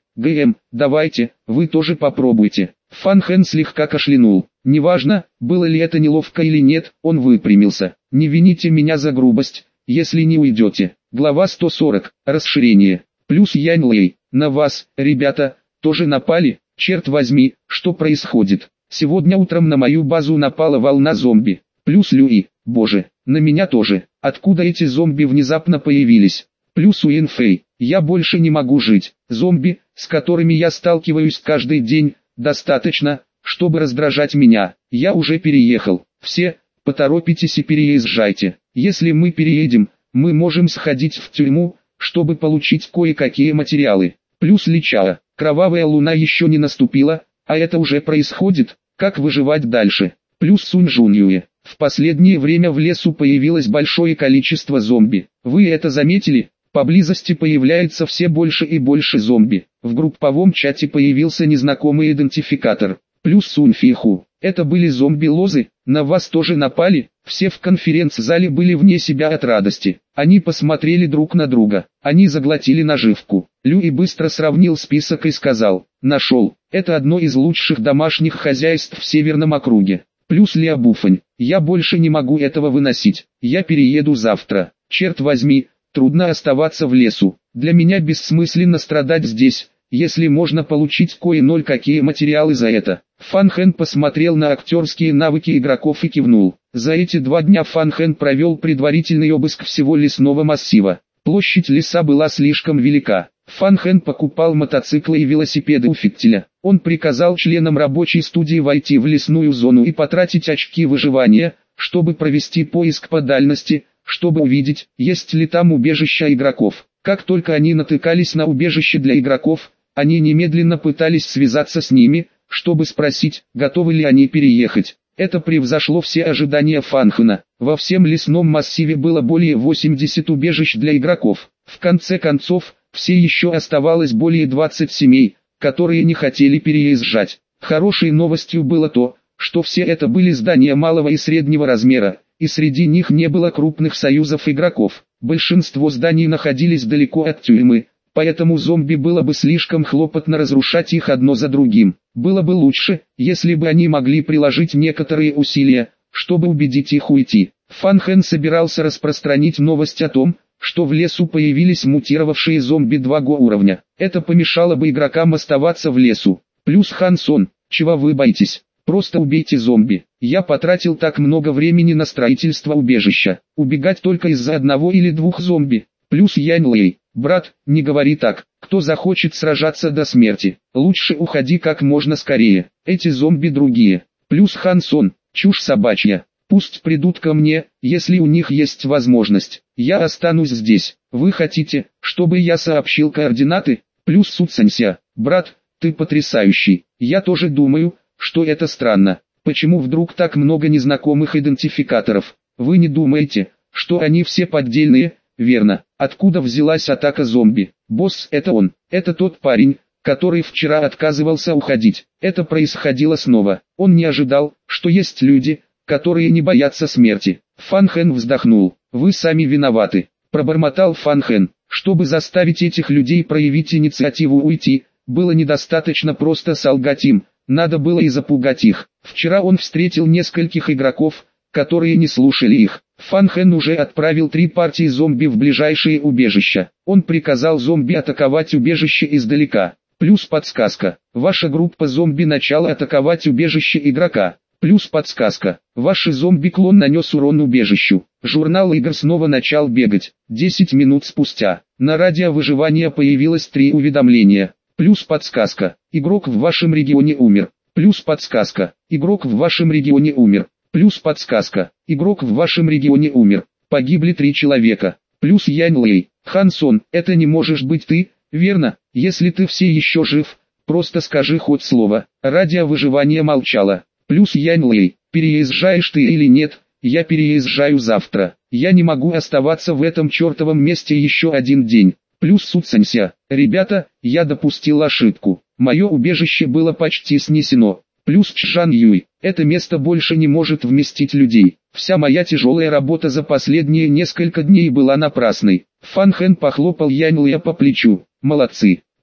Давайте, вы тоже попробуйте. Фан Хэн слегка кашлянул. Неважно, было ли это неловко или нет, он выпрямился. Не вините меня за грубость, если не уйдете. Глава 140. Расширение. Плюс Янь Лэй. На вас, ребята, тоже напали? Черт возьми, что происходит? Сегодня утром на мою базу напала волна зомби. Плюс Люи. Боже, на меня тоже. Откуда эти зомби внезапно появились? Плюс Уин Фэй. Я больше не могу жить. Зомби, с которыми я сталкиваюсь каждый день, достаточно, чтобы раздражать меня. Я уже переехал. Все, поторопитесь и переезжайте. Если мы переедем, мы можем сходить в тюрьму, чтобы получить кое-какие материалы. Плюс Личао. Кровавая луна еще не наступила, а это уже происходит. Как выживать дальше? Плюс Сунь Жуньюэ. В последнее время в лесу появилось большое количество зомби. Вы это заметили? Поблизости появляется все больше и больше зомби. В групповом чате появился незнакомый идентификатор. Плюс Сунь Фиху. Это были зомби-лозы, на вас тоже напали? Все в конференц-зале были вне себя от радости. Они посмотрели друг на друга. Они заглотили наживку. Люи быстро сравнил список и сказал: нашел. Это одно из лучших домашних хозяйств в северном округе. Плюс Лябуфань. Я больше не могу этого выносить. Я перееду завтра. Черт возьми, трудно оставаться в лесу. Для меня бессмысленно страдать здесь, если можно получить кое-какие материалы за это. Фан Хэн посмотрел на актерские навыки игроков и кивнул. За эти 2 дня Фан Хэн провел предварительный обыск всего лесного массива. Площадь леса была слишком велика. Фан Хэн покупал мотоциклы и велосипеды у Фиктеля. Он приказал членам рабочей студии войти в лесную зону и потратить очки выживания, чтобы провести поиск по дальности, чтобы увидеть, есть ли там убежища игроков. Как только они натыкались на убежище для игроков, они немедленно пытались связаться с ними, чтобы спросить, готовы ли они переехать. Это превзошло все ожидания Фан Хэна. Во всем лесном массиве было более 80 убежищ для игроков. В конце концов, все еще оставалось более 20 семей, которые не хотели переезжать. Хорошей новостью было то, что все это были здания малого и среднего размера, и среди них не было крупных союзов игроков. Большинство зданий находились далеко от тюрьмы, поэтому зомби было бы слишком хлопотно разрушать их одно за другим. Было бы лучше, если бы они могли приложить некоторые усилия, чтобы убедить их уйти. Фан Хэн собирался распространить новость о том, что в лесу появились мутировавшие зомби 2 уровня. Это помешало бы игрокам оставаться в лесу. Плюс Хан Сон, чего вы боитесь? Просто убейте зомби. Я потратил так много времени на строительство убежища. Убегать только из-за 1 или 2 зомби. Плюс Янь Лэй. Брат, не говори так. Кто захочет сражаться до смерти? Лучше уходи как можно скорее. Эти зомби другие. Плюс Хан Сон. Чушь собачья. Пусть придут ко мне, если у них есть возможность. Я останусь здесь. Вы хотите, чтобы я сообщил координаты? Плюс Су Цанься. Брат, ты потрясающий. Я тоже думаю, что это странно. Почему вдруг так много незнакомых идентификаторов? Вы не думаете, что они все поддельные? Верно. Откуда взялась атака зомби? Босс, это он. Это тот парень, который вчера отказывался уходить. Это происходило снова. Он не ожидал, что есть люди, которые не боятся смерти. Фан Хэн вздохнул. Вы сами виноваты. Пробормотал Фан Хэн. Чтобы заставить этих людей проявить инициативу уйти, было недостаточно просто солгать им. Надо было и запугать их. Вчера он встретил нескольких игроков, которые не слушали их. Фан Хэн уже отправил 3 партии зомби в ближайшие убежища. Он приказал зомби атаковать убежище издалека. Плюс подсказка. Ваша группа зомби начала атаковать убежище игрока. Плюс подсказка. Ваш зомби-клон нанес урон убежищу. Журнал игр снова начал бегать. 10 минут спустя. На радио выживания появилось 3 уведомления. Плюс подсказка. Игрок в вашем регионе умер. Плюс подсказка. Игрок в вашем регионе умер. Плюс подсказка. Игрок в вашем регионе умер. Погибли 3 человека. Плюс Янь Лэй. Хан Сон, это не можешь быть ты, верно? Если ты все еще жив, просто скажи хоть слово. Радио выживания молчало. Плюс Янь Лэй. Переезжаешь ты или нет? Я переезжаю завтра. Я не могу оставаться в этом чертовом месте еще 1 день. Плюс Су Цанься. Ребята, я допустил ошибку. Мое убежище было почти снесено. Плюс Чжан Юй. Это место больше не может вместить людей. Вся моя тяжелая работа за последние несколько дней была напрасной. Фан Хэн похлопал Янь Лэя по плечу. Молодцы.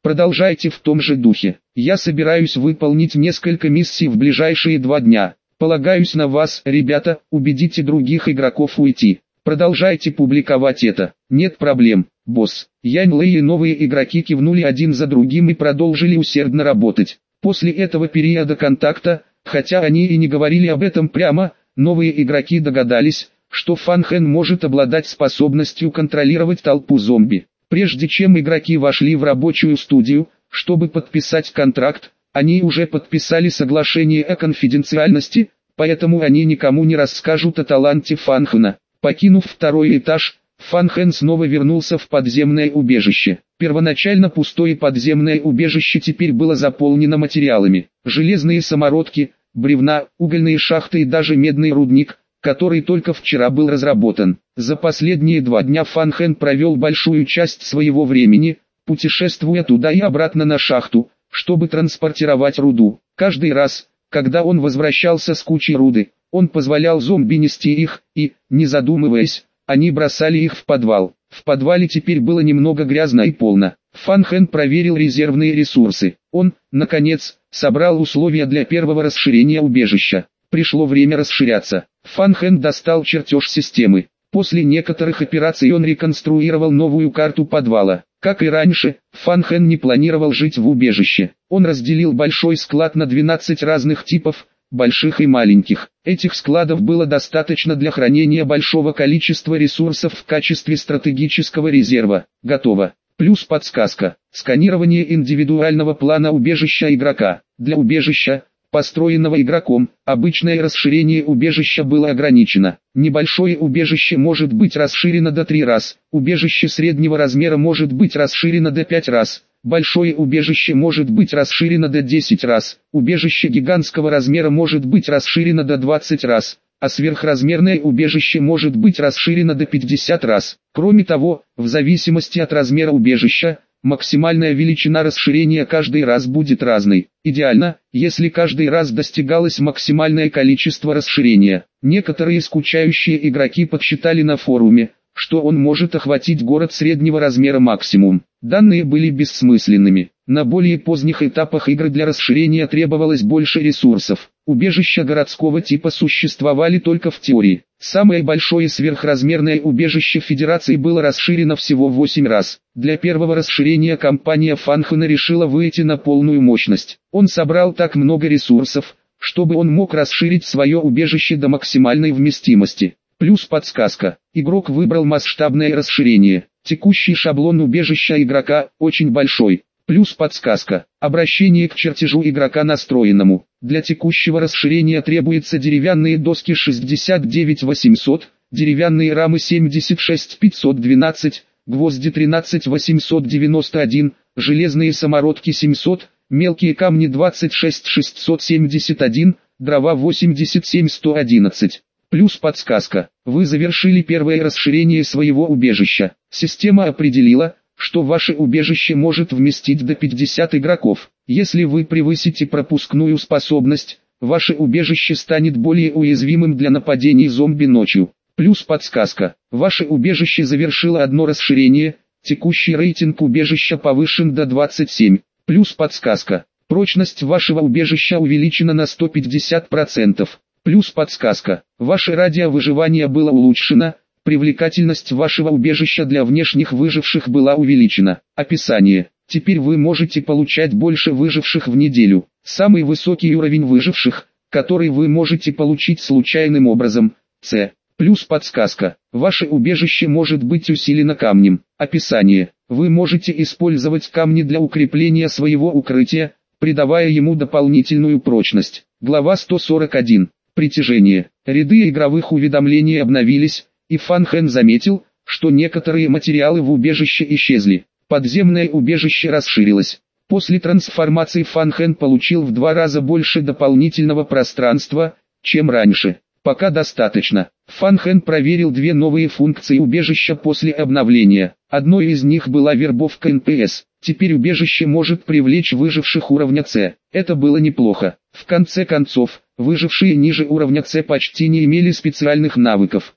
Продолжайте в том же духе. Я собираюсь выполнить несколько миссий в ближайшие 2 дня. Полагаюсь на вас, ребята, убедите других игроков уйти. Продолжайте публиковать это. Нет проблем, босс. Янь Лэй и новые игроки кивнули один за другим и продолжили усердно работать. После этого периода контакта, хотя они и не говорили об этом прямо, новые игроки догадались, что Фан Хэн может обладать способностью контролировать толпу зомби. Прежде чем игроки вошли в рабочую студию, чтобы подписать контракт, они уже подписали соглашение о конфиденциальности, поэтому они никому не расскажут о таланте Фан Хэна. Покинув 2-й этаж, Фан Хэн снова вернулся в подземное убежище. Первоначально пустое подземное убежище теперь было заполнено материалами. Железные самородки, бревна, угольные шахты и даже медный рудник, который только вчера был разработан. За последние 2 дня Фан Хэн провел большую часть своего времени, путешествуя туда и обратно на шахту, чтобы транспортировать руду. Каждый раз, когда он возвращался с кучей руды, он позволял зомби нести их, и, не задумываясь, они бросали их в подвал. В подвале теперь было немного грязно и полно. Фан Хэн проверил резервные ресурсы. Он, наконец, собрал условия для первого расширения убежища. Пришло время расширяться. Фан Хэн достал чертеж системы. После некоторых операций он реконструировал новую карту подвала. Как и раньше, Фан Хэн не планировал жить в убежище. Он разделил большой склад на 12 разных типов, больших и маленьких. Этих складов было достаточно для хранения большого количества ресурсов в качестве стратегического резерва. Готово. Плюс подсказка. Сканирование индивидуального плана убежища игрока. Для убежища, построенного игроком, обычное расширение убежища было ограничено. Небольшое убежище может быть расширено до 3 раз, убежище среднего размера может быть расширено до 5 раз, большое убежище может быть расширено до 10 раз, убежище гигантского размера может быть расширено до 20 раз, а сверхразмерное убежище может быть расширено до 50 раз. Кроме того, в зависимости от размера убежища, максимальная величина расширения каждый раз будет разной. Идеально, если каждый раз достигалось максимальное количество расширения. Некоторые скучающие игроки подсчитали на форуме, что он может охватить город среднего размера максимум. Данные были бессмысленными. На более поздних этапах игры для расширения требовалось больше ресурсов. Убежища городского типа существовали только в теории. Самое большое сверхразмерное убежище Федерации было расширено всего 8 раз. Для первого расширения компания Фан Хэна решила выйти на полную мощность. Он собрал так много ресурсов, чтобы он мог расширить свое убежище до максимальной вместимости. Плюс подсказка. Игрок выбрал масштабное расширение. Текущий шаблон убежища игрока очень большой. Плюс подсказка. Обращение к чертежу игрока настроенному. Для текущего расширения требуются деревянные доски 69800, деревянные рамы 76512, гвозди 13891, железные самородки 700, мелкие камни 26671, дрова 87111. Плюс подсказка. Вы завершили первое расширение своего убежища. Система определила, что ваше убежище может вместить до 50 игроков. Если вы превысите пропускную способность, ваше убежище станет более уязвимым для нападений зомби ночью. Плюс подсказка. Ваше убежище завершило одно расширение, текущий рейтинг убежища повышен до 27. Плюс подсказка. Прочность вашего убежища увеличена на 150%. Плюс подсказка. Ваше радиовыживание было улучшено, привлекательность вашего убежища для внешних выживших была увеличена. Описание. Теперь вы можете получать больше выживших в неделю. Самый высокий уровень выживших, который вы можете получить случайным образом, С. Плюс подсказка. Ваше убежище может быть усилено камнем. Описание. Вы можете использовать камни для укрепления своего укрытия, придавая ему дополнительную прочность. Глава 141. Притяжение. Ряды игровых уведомлений обновились, и Фан Хэн заметил, что некоторые материалы в убежище исчезли. Подземное убежище расширилось. После трансформации Фан Хэн получил в 2 раза больше дополнительного пространства, чем раньше. Пока достаточно. Фан Хэн проверил 2 новые функции убежища после обновления. Одной из них была вербовка НПС. Теперь убежище может привлечь выживших уровня С. Это было неплохо. В конце концов, выжившие ниже уровня С почти не имели специальных навыков.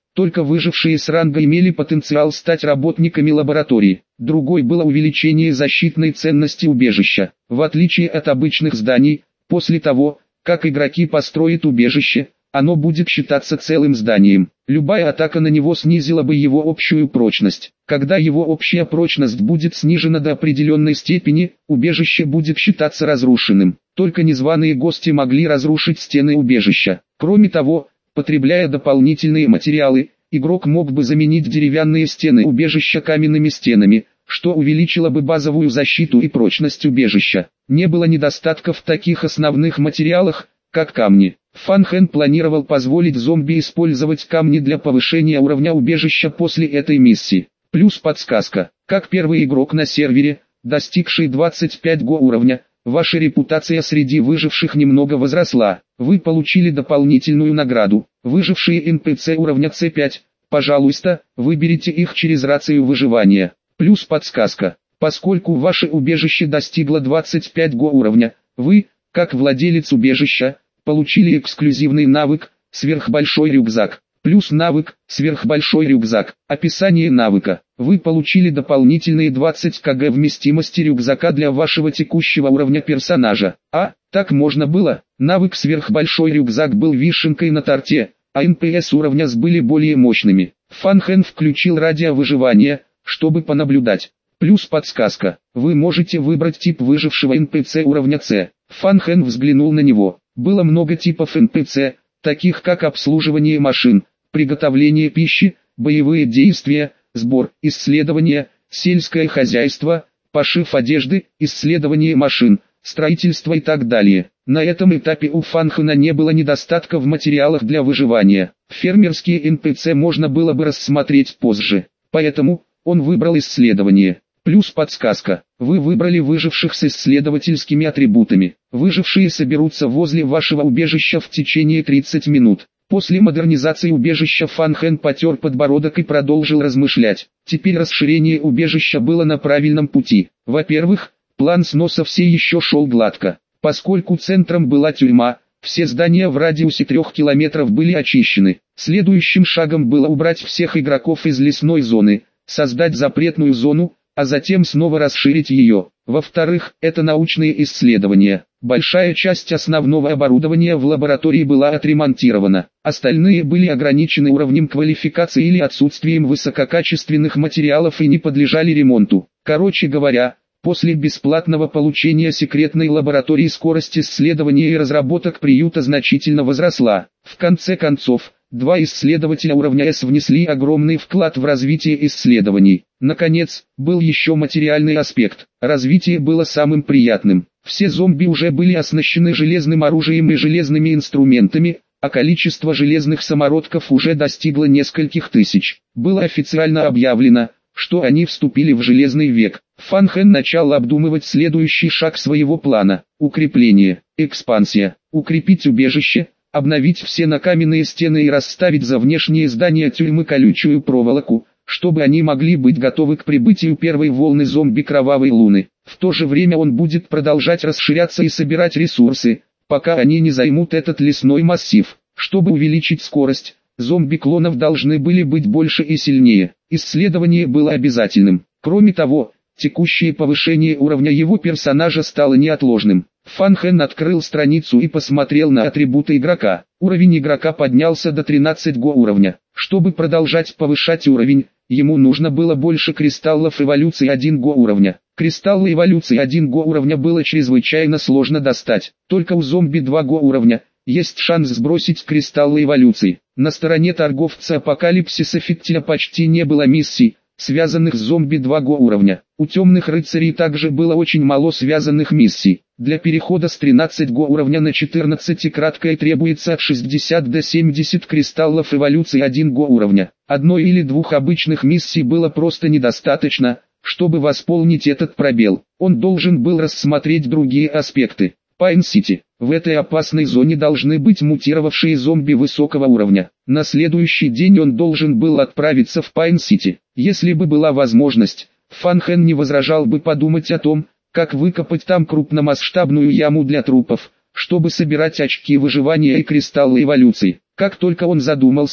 Только выжившие с ранга имели потенциал стать работниками лаборатории. Другой было увеличение защитной ценности убежища. В отличие от обычных зданий, после того, как игроки построят убежище, оно будет считаться целым зданием. Любая атака на него снизила бы его общую прочность. Когда его общая прочность будет снижена до определенной степени, убежище будет считаться разрушенным. Только незваные гости могли разрушить стены убежища. Кроме того, потребляя дополнительные материалы, игрок мог бы заменить деревянные стены убежища каменными стенами, что увеличило бы базовую защиту и прочность убежища. Не было недостатков в таких основных материалах, как камни. Фан Хэн планировал позволить зомби использовать камни для повышения уровня убежища после этой миссии. Плюс подсказка: как первый игрок на сервере, достигший 25 го уровня, ваша репутация среди выживших немного возросла. Вы получили дополнительную награду. Выжившие NPC уровня C5, пожалуйста, выберите их через рацию выживания. Плюс подсказка: поскольку ваше убежище достигло 25 го уровня, вы, как владелец убежища, получили эксклюзивный навык «Сверхбольшой рюкзак». Плюс навык «Сверхбольшой рюкзак». Описание навыка: вы получили дополнительные 20 кг вместимости рюкзака для вашего текущего уровня персонажа. Так можно было. Навык «Сверхбольшой рюкзак» был вишенкой на торте, а НПС уровня С были более мощными. Фан Хэн включил радиовыживание, чтобы понаблюдать. Плюс подсказка: вы можете выбрать тип выжившего NPC уровня С. Фан Хэн взглянул на него. Было много типов NPC, таких как обслуживание машин, приготовление пищи, боевые действия, сбор, исследование, сельское хозяйство, пошив одежды, исследование машин, строительство и так далее. На этом этапе у Фан Хэна не было недостатка в материалах для выживания. Фермерские NPC можно было бы рассмотреть позже, поэтому он выбрал исследование. Плюс подсказка: вы выбрали выживших с исследовательскими атрибутами. Выжившие соберутся возле вашего убежища в течение 30 минут. После модернизации убежища Фан Хэн потер подбородок и продолжил размышлять. Теперь расширение убежища было на правильном пути. Во-первых, план сноса все еще шел гладко. Поскольку центром была тюрьма, все здания в радиусе 3 километров были очищены. Следующим шагом было убрать всех игроков из лесной зоны, создать запретную зону, а затем снова расширить ее. Во-вторых, это научные исследования. Большая часть основного оборудования в лаборатории была отремонтирована. Остальные были ограничены уровнем квалификации или отсутствием высококачественных материалов и не подлежали ремонту. Короче говоря, после бесплатного получения секретной лаборатории скорость исследования и разработок приюта значительно возросла. В конце концов, два исследователя уровня С внесли огромный вклад в развитие исследований. Наконец, был еще материальный аспект. Развитие было самым приятным. Все зомби уже были оснащены железным оружием и железными инструментами, а количество железных самородков уже достигло нескольких тысяч. Было официально объявлено, что они вступили в Железный век. Фан Хэн начал обдумывать следующий шаг своего плана: укрепление, экспансия, укрепить убежище, обновить все накаменные стены и расставить за внешние здания тюрьмы колючую проволоку, чтобы они могли быть готовы к прибытию первой волны зомби Кровавой Луны. В то же время он будет продолжать расширяться и собирать ресурсы, пока они не займут этот лесной массив. Чтобы увеличить скорость, зомби-клонов должны были быть больше и сильнее. Исследование было обязательным. Кроме того, текущее повышение уровня его персонажа стало неотложным. Фан Хэн открыл страницу и посмотрел на атрибуты игрока. Уровень игрока поднялся до 13 го уровня. Чтобы продолжать повышать уровень, ему нужно было больше кристаллов эволюции 1 го уровня. Кристаллы эволюции 1 го уровня было чрезвычайно сложно достать. Только у зомби 2 го уровня есть шанс сбросить кристаллы эволюции. На стороне торговца Апокалипсиса Фиттеля почти не было миссий, связанных с зомби 2 го уровня. У темных рыцарей также было очень мало связанных миссий. Для перехода с 13 го уровня на 14 краткое требуется от 60 до 70 кристаллов эволюции 1 го уровня. Одной или двух обычных миссий было просто недостаточно, чтобы восполнить этот пробел. Он должен был рассмотреть другие аспекты. Пайн-Сити. В этой опасной зоне должны быть мутировавшие зомби высокого уровня. На следующий день он должен был отправиться в Пайн-Сити. Если бы была возможность, Фан Хэн не возражал бы подумать о том, как выкопать там крупномасштабную яму для трупов, чтобы собирать очки выживания и кристаллы эволюции. Как только он задумался,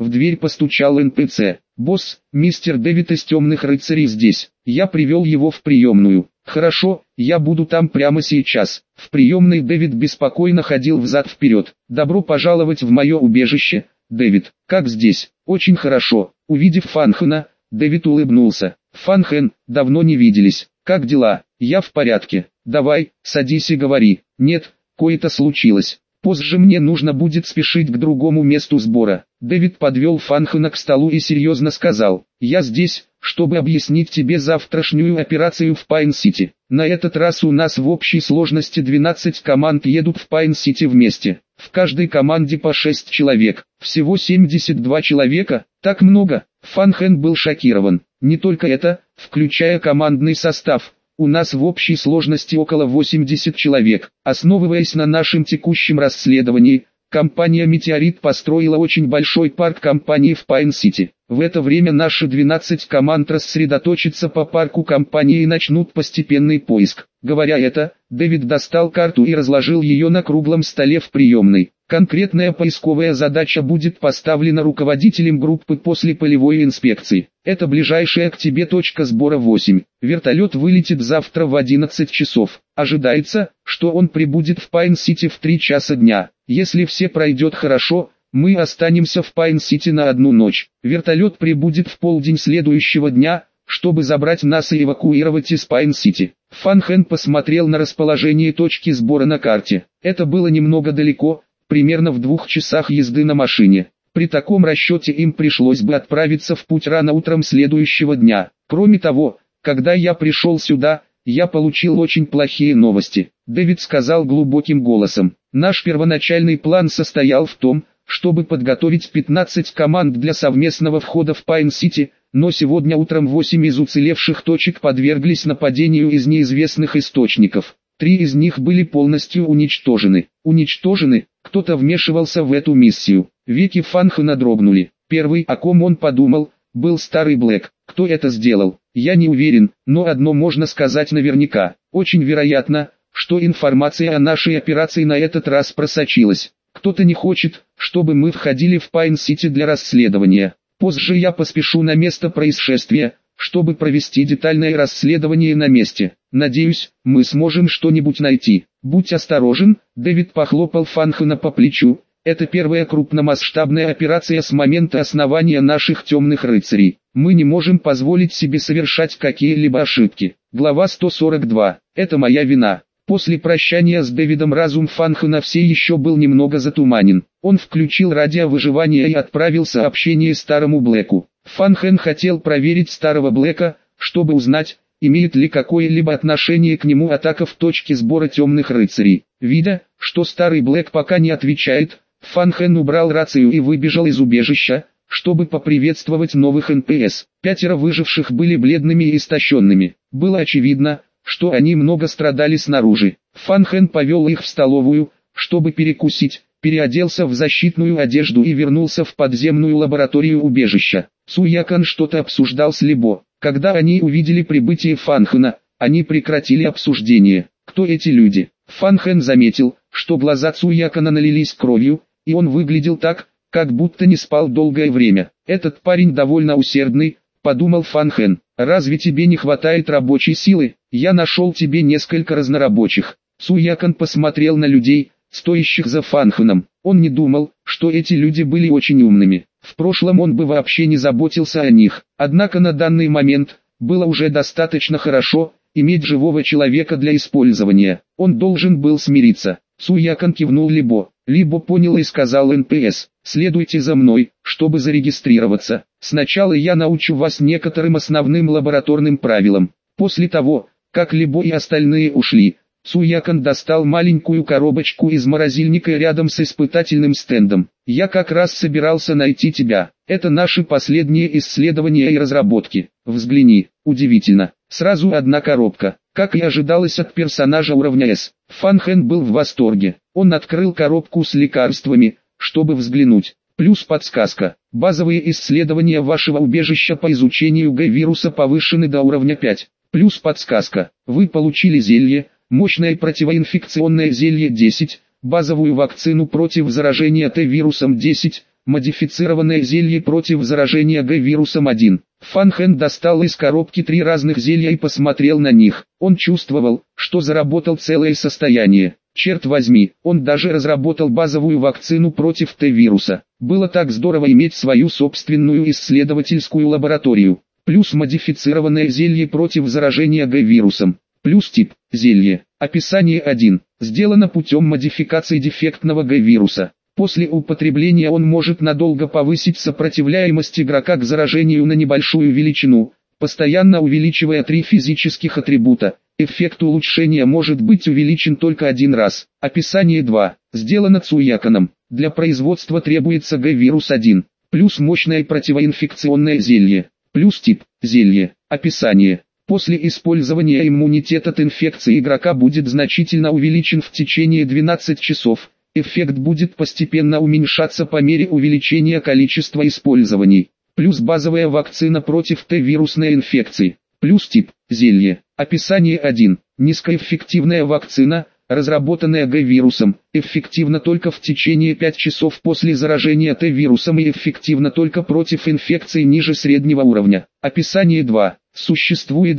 В дверь постучал НПЦ. «Босс, мистер Дэвид из Темных Рыцарей здесь». Я привел его в приемную. «Хорошо, я буду там прямо сейчас». В приемной Дэвид беспокойно ходил взад-вперед. «Добро пожаловать в мое убежище, Дэвид. Как здесь?» «Очень хорошо». Увидев Фанхена, Дэвид улыбнулся. «Фанхен, давно не виделись. Как дела?» «Я в порядке. Давай, садись и говори». «Нет, кое-то случилось. Позже мне нужно будет спешить к другому месту сбора». Дэвид подвел Фанхена к столу и серьезно сказал: «Я здесь, чтобы объяснить тебе завтрашнюю операцию в Пайн-Сити. На этот раз у нас в общей сложности 12 команд едут в Пайн-Сити вместе. В каждой команде по 6 человек. Всего 72 человека, так много». Фанхен был шокирован. «Не только это, включая командный состав. У нас в общей сложности около 80 человек. Основываясь на нашем текущем расследовании, компания «Метеорит» построила очень большой парк компании в Пайн-Сити. В это время наши 12 команд рассредоточатся по парку компании и начнут постепенный поиск». Говоря это, Дэвид достал карту и разложил ее на круглом столе в приемной. Конкретная поисковая задача будет поставлена руководителем группы после полевой инспекции. Это ближайшая к тебе точка сбора 8. Вертолет вылетит завтра в 11 часов. Ожидается, что он прибудет в Пайн-Сити в 3 часа дня. Если все пройдет хорошо, мы останемся в Пайн-Сити на одну ночь. Вертолет прибудет в полдень следующего дня, чтобы забрать нас и эвакуировать из Пайн-Сити. Фанхен посмотрел на расположение точки сбора на карте. Это было немного далеко, примерно в 2 часах езды на машине. При таком расчете им пришлось бы отправиться в путь рано утром следующего дня. Кроме того, когда я пришел сюда, я получил очень плохие новости. Дэвид сказал глубоким голосом: «Наш первоначальный план состоял в том, чтобы подготовить 15 команд для совместного входа в Пайн-Сити, но сегодня утром 8 из уцелевших точек подверглись нападению из неизвестных источников. 3 из них были полностью уничтожены. Уничтожены? Кто-то вмешивался в эту миссию». Веки Фанхена дрогнули. Первый, о ком он подумал, был старый Блэк. Кто это сделал? Я не уверен, но одно можно сказать наверняка. Очень вероятно, что информация о нашей операции на этот раз просочилась. Кто-то не хочет, чтобы мы входили в Пайн-Сити для расследования. Позже я поспешу на место происшествия, чтобы провести детальное расследование на месте. Надеюсь, мы сможем что-нибудь найти. Будь осторожен. Дэвид похлопал Фанхена по плечу. Это первая крупномасштабная операция с момента основания наших темных рыцарей. Мы не можем позволить себе совершать какие-либо ошибки. Глава 142. Это моя вина. После прощания с Дэвидом разум Фанхена все еще был немного затуманен. Он включил радиовыживание и отправил сообщение старому Блэку. Фанхен хотел проверить старого Блэка, чтобы узнать, имеет ли какое-либо отношение к нему атака в точке сбора темных рыцарей. Видя, что старый Блэк пока не отвечает, Фанхен убрал рацию и выбежал из убежища, чтобы поприветствовать новых НПС. 5 выживших были бледными и истощенными. Было очевидно, что они много страдали снаружи. Фанхен повел их в столовую, чтобы перекусить, переоделся в защитную одежду и вернулся в подземную лабораторию убежища. Цуякан что-то обсуждал с Либо. Когда они увидели прибытие Фанхена, они прекратили обсуждение. Кто эти люди? Фанхен заметил, что глаза Цуякана налились кровью, и он выглядел так, как будто не спал долгое время. «Этот парень довольно усердный», — подумал Фанхен. «Разве тебе не хватает рабочей силы? Я нашел тебе несколько разнорабочих». Цуякан посмотрел на людей, стоящих за Фанхеном. Он не думал, что эти люди были очень умными. В прошлом он бы вообще не заботился о них. Однако на данный момент, было уже достаточно хорошо, иметь живого человека для использования. Он должен был смириться. Цуякан кивнул Либо. Либо понял и сказал НПС: «Следуйте за мной, чтобы зарегистрироваться. Сначала я научу вас некоторым основным лабораторным правилам». После того, как Либо и остальные ушли, Цуякан достал маленькую коробочку из морозильника рядом с испытательным стендом. «Я как раз собирался найти тебя. Это наши последние исследования и разработки. Взгляни». Удивительно. Сразу одна коробка. Как и ожидалось от персонажа уровня S. Фанхен был в восторге. Он открыл коробку с лекарствами, чтобы взглянуть. Плюс подсказка. Базовые исследования вашего убежища по изучению Г-вируса повышены до уровня 5. Плюс подсказка. Вы получили зелье, мощное противоинфекционное зелье 10, базовую вакцину против заражения Т-вирусом 10, Модифицированное зелье против заражения Г-вирусом 1. Фан Хэн достал из коробки 3 разных зелья и посмотрел на них. Он чувствовал, что заработал целое состояние. Черт возьми, он даже разработал базовую вакцину против Т-вируса. Было так здорово иметь свою собственную исследовательскую лабораторию. Плюс модифицированное зелье против заражения Г-вирусом. Плюс тип зелье. Описание 1. Сделано путем модификации дефектного Г-вируса. После употребления он может надолго повысить сопротивляемость игрока к заражению на небольшую величину, постоянно увеличивая 3 физических атрибута. Эффект улучшения может быть увеличен только один раз. Описание 2. Сделано Цуяканом. Для производства требуется Г-вирус 1. Плюс мощное противоинфекционное зелье. Плюс тип зелье. Описание. После использования иммунитет от инфекции игрока будет значительно увеличен в течение 12 часов. Эффект будет постепенно уменьшаться по мере увеличения количества использований. Плюс базовая вакцина против Т-вирусной инфекции. Плюс тип зелье. Описание 1. Низкоэффективная вакцина, разработанная Г-вирусом, эффективна только в течение 5 часов после заражения Т-вирусом и эффективна только против инфекций ниже среднего уровня. Описание 2. Существует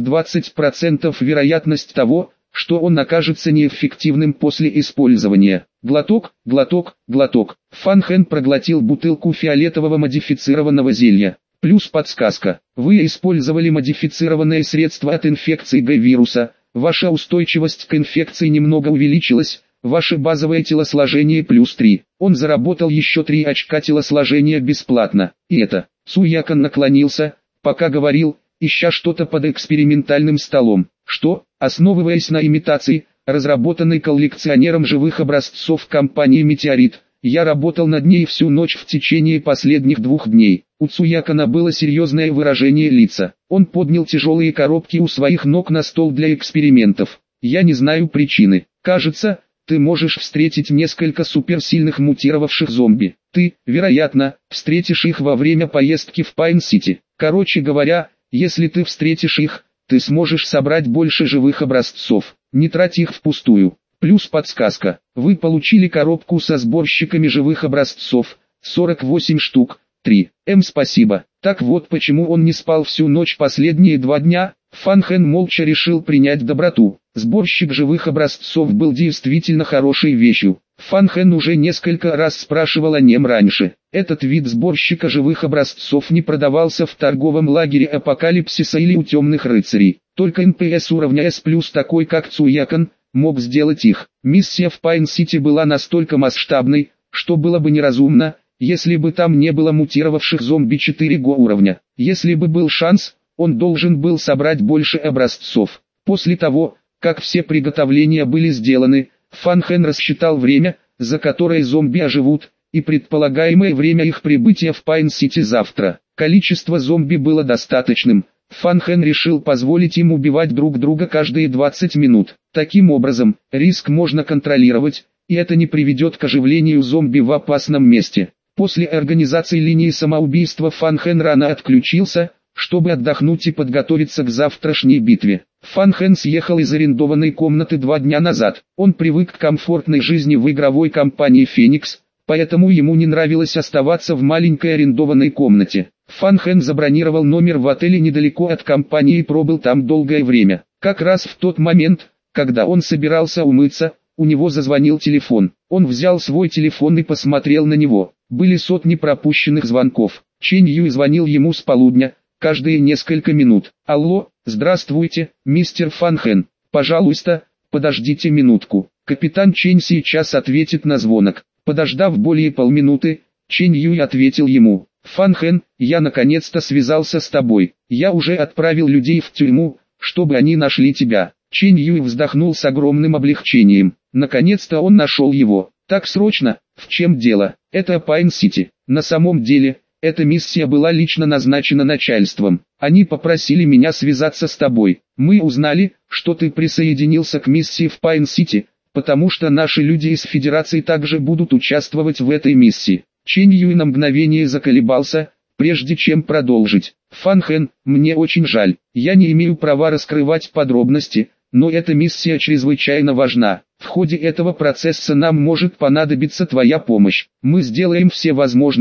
20% вероятность того, что он окажется неэффективным после использования. Глоток, глоток, глоток. Фан Хэн проглотил бутылку фиолетового модифицированного зелья. Плюс подсказка. Вы использовали модифицированное средство от инфекции Г-вируса. Ваша устойчивость к инфекции немного увеличилась. Ваше базовое телосложение плюс 3. Он заработал еще 3 очка телосложения бесплатно. И это. Цуякан наклонился, пока говорил, ища что-то под экспериментальным столом. Что, основываясь на имитации, разработанной коллекционером живых образцов компании «Метеорит», я работал над ней всю ночь в течение последних 2 дней. У Цуякана было серьезное выражение лица. Он поднял тяжелые коробки у своих ног на стол для экспериментов. Я не знаю причины. Кажется, ты можешь встретить несколько суперсильных мутировавших зомби. Ты, вероятно, встретишь их во время поездки в Пайн-Сити. Короче говоря, если ты встретишь их, ты сможешь собрать больше живых образцов. Не трать их впустую. Плюс подсказка. Вы получили коробку со сборщиками живых образцов. 48 штук. 3. Спасибо. Так вот почему он не спал всю ночь последние 2 дня. Фан Хэн молча решил принять доброту. Сборщик живых образцов был действительно хорошей вещью. Фан Хэн уже несколько раз спрашивал о нем раньше. Этот вид сборщика живых образцов не продавался в торговом лагере Апокалипсиса или у темных рыцарей. Только НПС уровня S+, такой как Цуякан, мог сделать их. Миссия в Пайн-Сити была настолько масштабной, что было бы неразумно, если бы там не было мутировавших зомби 4 уровня. Если бы был шанс, он должен был собрать больше образцов. После того, как все приготовления были сделаны, Фан Хэн рассчитал время, за которое зомби оживут, и предполагаемое время их прибытия в Пайн-Сити завтра. Количество зомби было достаточным. Фан Хэн решил позволить им убивать друг друга каждые 20 минут. Таким образом, риск можно контролировать, и это не приведет к оживлению зомби в опасном месте. После организации линии самоубийства Фан Хэн рано отключился, чтобы отдохнуть и подготовиться к завтрашней битве. Фан Хэн съехал из арендованной комнаты 2 дня назад. Он привык к комфортной жизни в игровой компании «Феникс», поэтому ему не нравилось оставаться в маленькой арендованной комнате. Фан Хэн забронировал номер в отеле недалеко от компании и пробыл там долгое время. Как раз в тот момент, когда он собирался умыться, у него зазвонил телефон. Он взял свой телефон и посмотрел на него. Были сотни пропущенных звонков. Чэнь Юй звонил ему с полудня, каждые несколько минут. «Алло, здравствуйте, мистер Фан Хэн. Пожалуйста, подождите минутку. Капитан Чэнь сейчас ответит на звонок». Подождав более полминуты, Чэнь Юй ответил ему: «Фан Хэн, я наконец-то связался с тобой. Я уже отправил людей в тюрьму, чтобы они нашли тебя». Чэнь Юй вздохнул с огромным облегчением. Наконец-то он нашел его. «Так срочно? В чем дело?» «Это Пайн-Сити. На самом деле, эта миссия была лично назначена начальством. Они попросили меня связаться с тобой. Мы узнали, что ты присоединился к миссии в Пайн-Сити, потому что наши люди из Федерации также будут участвовать в этой миссии». Чэнь Юй на мгновение заколебался, прежде чем продолжить. «Фан Хэн, мне очень жаль. Я не имею права раскрывать подробности, но эта миссия чрезвычайно важна. В ходе этого процесса нам может понадобиться твоя помощь. Мы сделаем все возможное,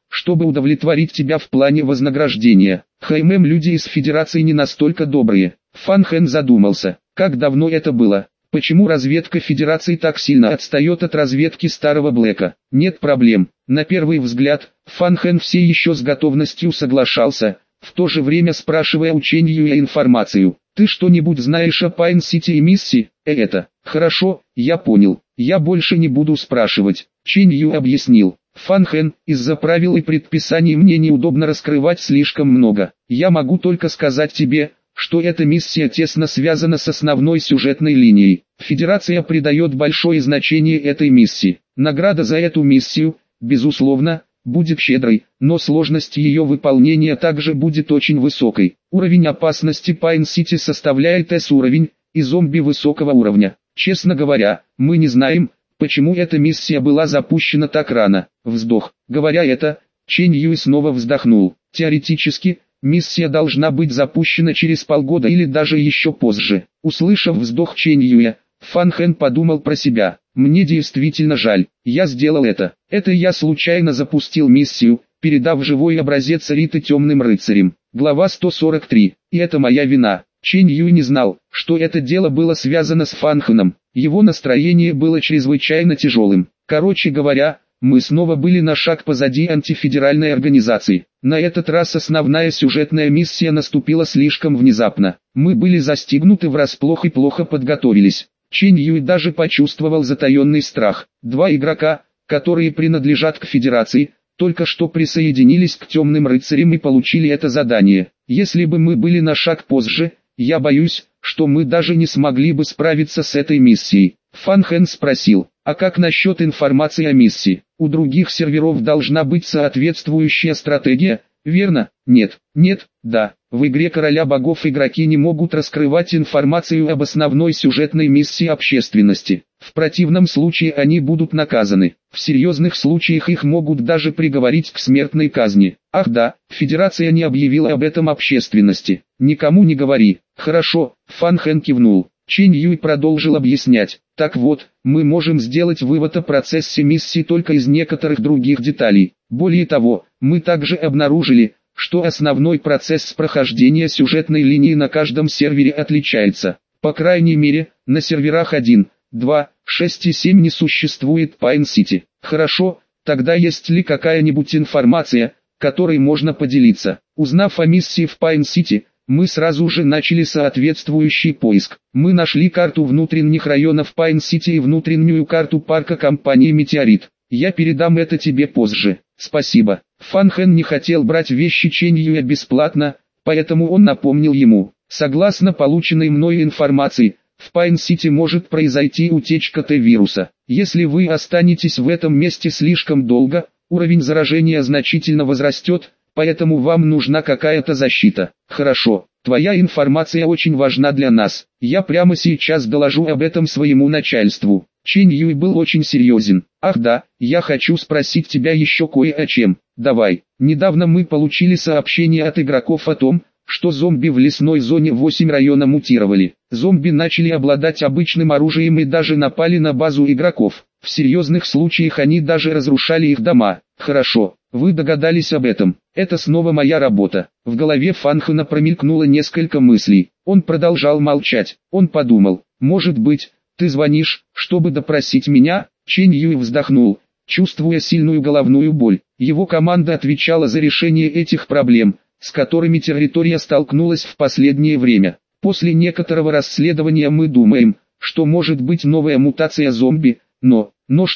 чтобы удовлетворить тебя в плане вознаграждения. Люди из Федерации не настолько добрые. Фан Хэн задумался, как давно это было. Почему разведка Федерации так сильно отстает от разведки Старого Блэка? Нет проблем. На первый взгляд, Фан Хэн все еще с готовностью соглашался, в то же время спрашивая у Чэнь Юя информацию. «Ты что-нибудь знаешь о Пайн-Сити и Мисси?» «Это, хорошо, я понял. Я больше не буду спрашивать». Чэнь Юй объяснил. «Фан Хэн, из-за правил и предписаний мне неудобно раскрывать слишком много. Я могу только сказать тебе, что эта миссия тесно связана с основной сюжетной линией. Федерация придает большое значение этой миссии. Награда за эту миссию, безусловно, будет щедрой, но сложность ее выполнения также будет очень высокой. Уровень опасности Пайн-Сити составляет S-уровень, и зомби высокого уровня. Честно говоря, мы не знаем, почему эта миссия была запущена так рано». Вздох. Говоря это, Чэнь Юй снова вздохнул. Теоретически, миссия должна быть запущена через полгода или даже еще позже. Услышав вздох Чэнь Юя, Фан Хэн подумал про себя. «Мне действительно жаль, я сделал это. Это я случайно запустил миссию, передав живой образец Риты темным рыцарям». Глава 143. «И это моя вина». Чэнь Юй не знал, что это дело было связано с Фан Хэном. Его настроение было чрезвычайно тяжелым. Короче говоря, мы снова были на шаг позади антифедеральной организации. На этот раз основная сюжетная миссия наступила слишком внезапно. Мы были застигнуты врасплох и плохо подготовились. Чэнь Юй даже почувствовал затаенный страх. Два игрока, которые принадлежат к Федерации, только что присоединились к темным рыцарям и получили это задание. Если бы мы были на шаг позже, я боюсь, что мы даже не смогли бы справиться с этой миссией. Фан Хэн спросил, а как насчет информации о миссии? У других серверов должна быть соответствующая стратегия, верно? Нет, да. В игре Короля Богов игроки не могут раскрывать информацию об основной сюжетной миссии общественности. В противном случае они будут наказаны. В серьезных случаях их могут даже приговорить к смертной казни. Ах да, Федерация не объявила об этом общественности. Никому не говори. Хорошо, Фан Хэн кивнул. Чэнь Юй продолжил объяснять. Так вот, мы можем сделать вывод о процессе миссии только из некоторых других деталей. Более того, мы также обнаружили, что основной процесс прохождения сюжетной линии на каждом сервере отличается. По крайней мере, на серверах 1, 2, 6 и 7 не существует Пайн-Сити. Хорошо, тогда есть ли какая-нибудь информация, которой можно поделиться? Узнав о миссии в Пайн-Сити, мы сразу же начали соответствующий поиск. Мы нашли карту внутренних районов Пайн-Сити и внутреннюю карту парка компании «Метеорит». Я передам это тебе позже. Спасибо. Фан Хэн не хотел брать вещи Чэнь Юя бесплатно, поэтому он напомнил ему. Согласно полученной мной информации, в Пайн-Сити может произойти утечка Т-вируса. Если вы останетесь в этом месте слишком долго, уровень заражения значительно возрастет, поэтому вам нужна какая-то защита. Хорошо, твоя информация очень важна для нас. Я прямо сейчас доложу об этом своему начальству. Чэнь Юй был очень серьезен. Ах да, я хочу спросить тебя еще кое о чем. Давай. Недавно мы получили сообщение от игроков о том, что зомби в лесной зоне 8 района мутировали. Зомби начали обладать обычным оружием и даже напали на базу игроков. В серьезных случаях они даже разрушали их дома. Хорошо, вы догадались об этом. Это снова моя работа. В голове Фан Хэна промелькнуло несколько мыслей. Он продолжал молчать. Он подумал, может быть, ты звонишь, чтобы допросить меня? Чэнь Юй вздохнул, чувствуя сильную головную боль. Его команда отвечала за решение этих проблем, с которыми территория столкнулась в последнее время. После некоторого расследования мы думаем, что может быть новая мутация зомби, но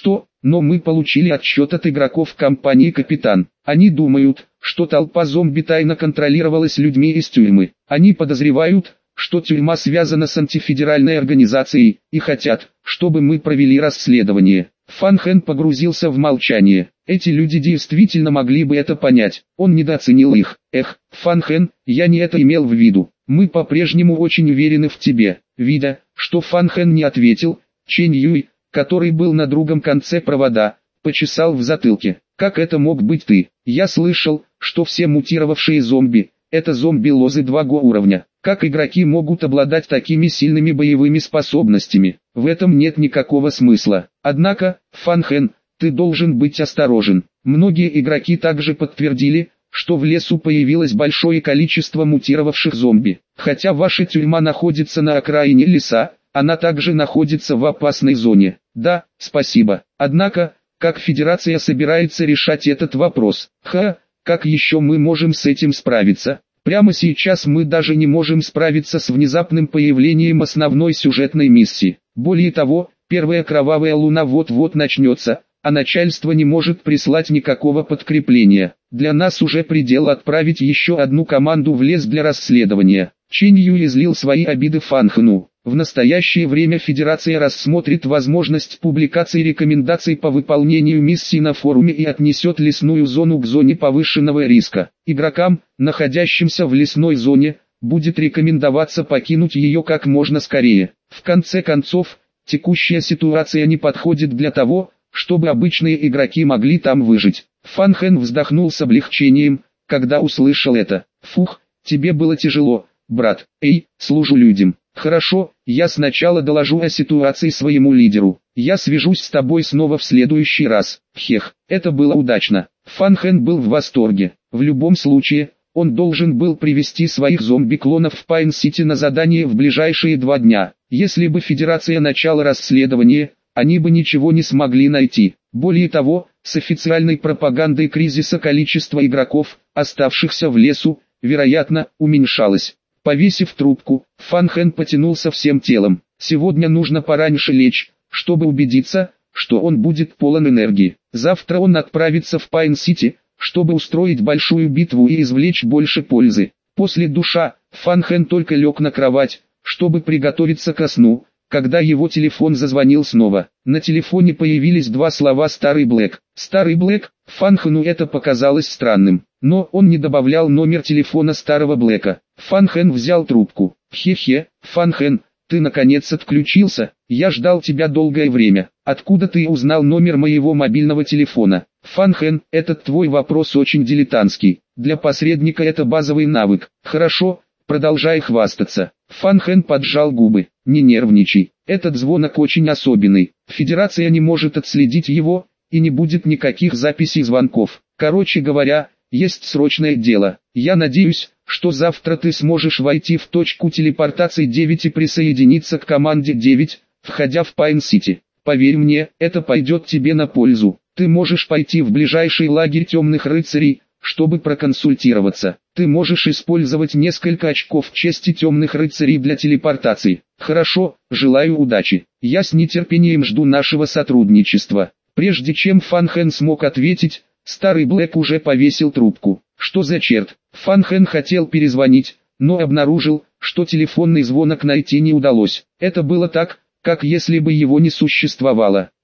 мы получили отчет от игроков компании «Капитан». Они думают, что толпа зомби тайно контролировалась людьми из тюрьмы. Они подозревают, что тюрьма связана с антифедеральной организацией, и хотят, чтобы мы провели расследование. Фан Хэн погрузился в молчание. Эти люди действительно могли бы это понять. Он недооценил их. Фан Хэн, я не это имел в виду. Мы по-прежнему очень уверены в тебе. Видя, что Фан Хэн не ответил, Чэнь Юй, который был на другом конце провода, почесал в затылке. Как это мог быть ты? Я слышал, что все мутировавшие зомби – это зомби-лозы 2 уровня. Как игроки могут обладать такими сильными боевыми способностями? В этом нет никакого смысла. Однако, Фан Хэн, ты должен быть осторожен. Многие игроки также подтвердили, что в лесу появилось большое количество мутировавших зомби. Хотя ваша тюрьма находится на окраине леса, она также находится в опасной зоне. Да, спасибо. Однако, как Федерация собирается решать этот вопрос? Как еще мы можем с этим справиться? Прямо сейчас мы даже не можем справиться с внезапным появлением основной сюжетной миссии. Более того, первая кровавая луна вот-вот начнется, а начальство не может прислать никакого подкрепления. Для нас уже предел отправить еще одну команду в лес для расследования. Чэнь Юй излил свои обиды Фан Хэну. В настоящее время Федерация рассмотрит возможность публикации рекомендаций по выполнению миссий на форуме и отнесет лесную зону к зоне повышенного риска. Игрокам, находящимся в лесной зоне, будет рекомендоваться покинуть ее как можно скорее. В конце концов, текущая ситуация не подходит для того, чтобы обычные игроки могли там выжить. Фан Хэн вздохнул с облегчением, когда услышал это. Фух, тебе было тяжело, брат. Эй, служу людям. Хорошо, я сначала доложу о ситуации своему лидеру. Я свяжусь с тобой снова в следующий раз. Хех, это было удачно. Фан Хэн был в восторге. В любом случае, он должен был привести своих зомби-клонов в Пайн-Сити на задание в ближайшие 2 дня. Если бы Федерация начала расследование, они бы ничего не смогли найти. Более того, с официальной пропагандой кризиса количество игроков, оставшихся в лесу, вероятно, уменьшалось. Повесив трубку, Фан Хэн потянулся всем телом. Сегодня нужно пораньше лечь, чтобы убедиться, что он будет полон энергии. Завтра он отправится в Пайн-Сити, чтобы устроить большую битву и извлечь больше пользы. После душа, Фан Хэн только лег на кровать, чтобы приготовиться ко сну, когда его телефон зазвонил снова. На телефоне появились 2 слова «Старый Блэк». «Старый Блэк», Фан Хэну это показалось странным, но он не добавлял номер телефона Старого Блэка. Фан Хэн взял трубку. «Хе-хе, Фан Хэн, ты наконец отключился, я ждал тебя долгое время. Откуда ты узнал номер моего мобильного телефона?» «Фан Хэн, этот твой вопрос очень дилетантский. Для посредника это базовый навык. Хорошо, продолжай хвастаться». Фан Хэн поджал губы. «Не нервничай, этот звонок очень особенный. Федерация не может отследить его, и не будет никаких записей звонков. Короче говоря, есть срочное дело. Я надеюсь, что завтра ты сможешь войти в точку телепортации 9 и присоединиться к команде 9, входя в Пайн-Сити. Поверь мне, это пойдет тебе на пользу. Ты можешь пойти в ближайший лагерь темных рыцарей, чтобы проконсультироваться. Ты можешь использовать несколько очков чести темных рыцарей для телепортации. Хорошо, желаю удачи. Я с нетерпением жду нашего сотрудничества». Прежде чем Фан Хэн смог ответить, Старый Блэк уже повесил трубку. Что за черт? Фан Хэн хотел перезвонить, но обнаружил, что телефонный звонок найти не удалось. Это было так, как если бы его не существовало.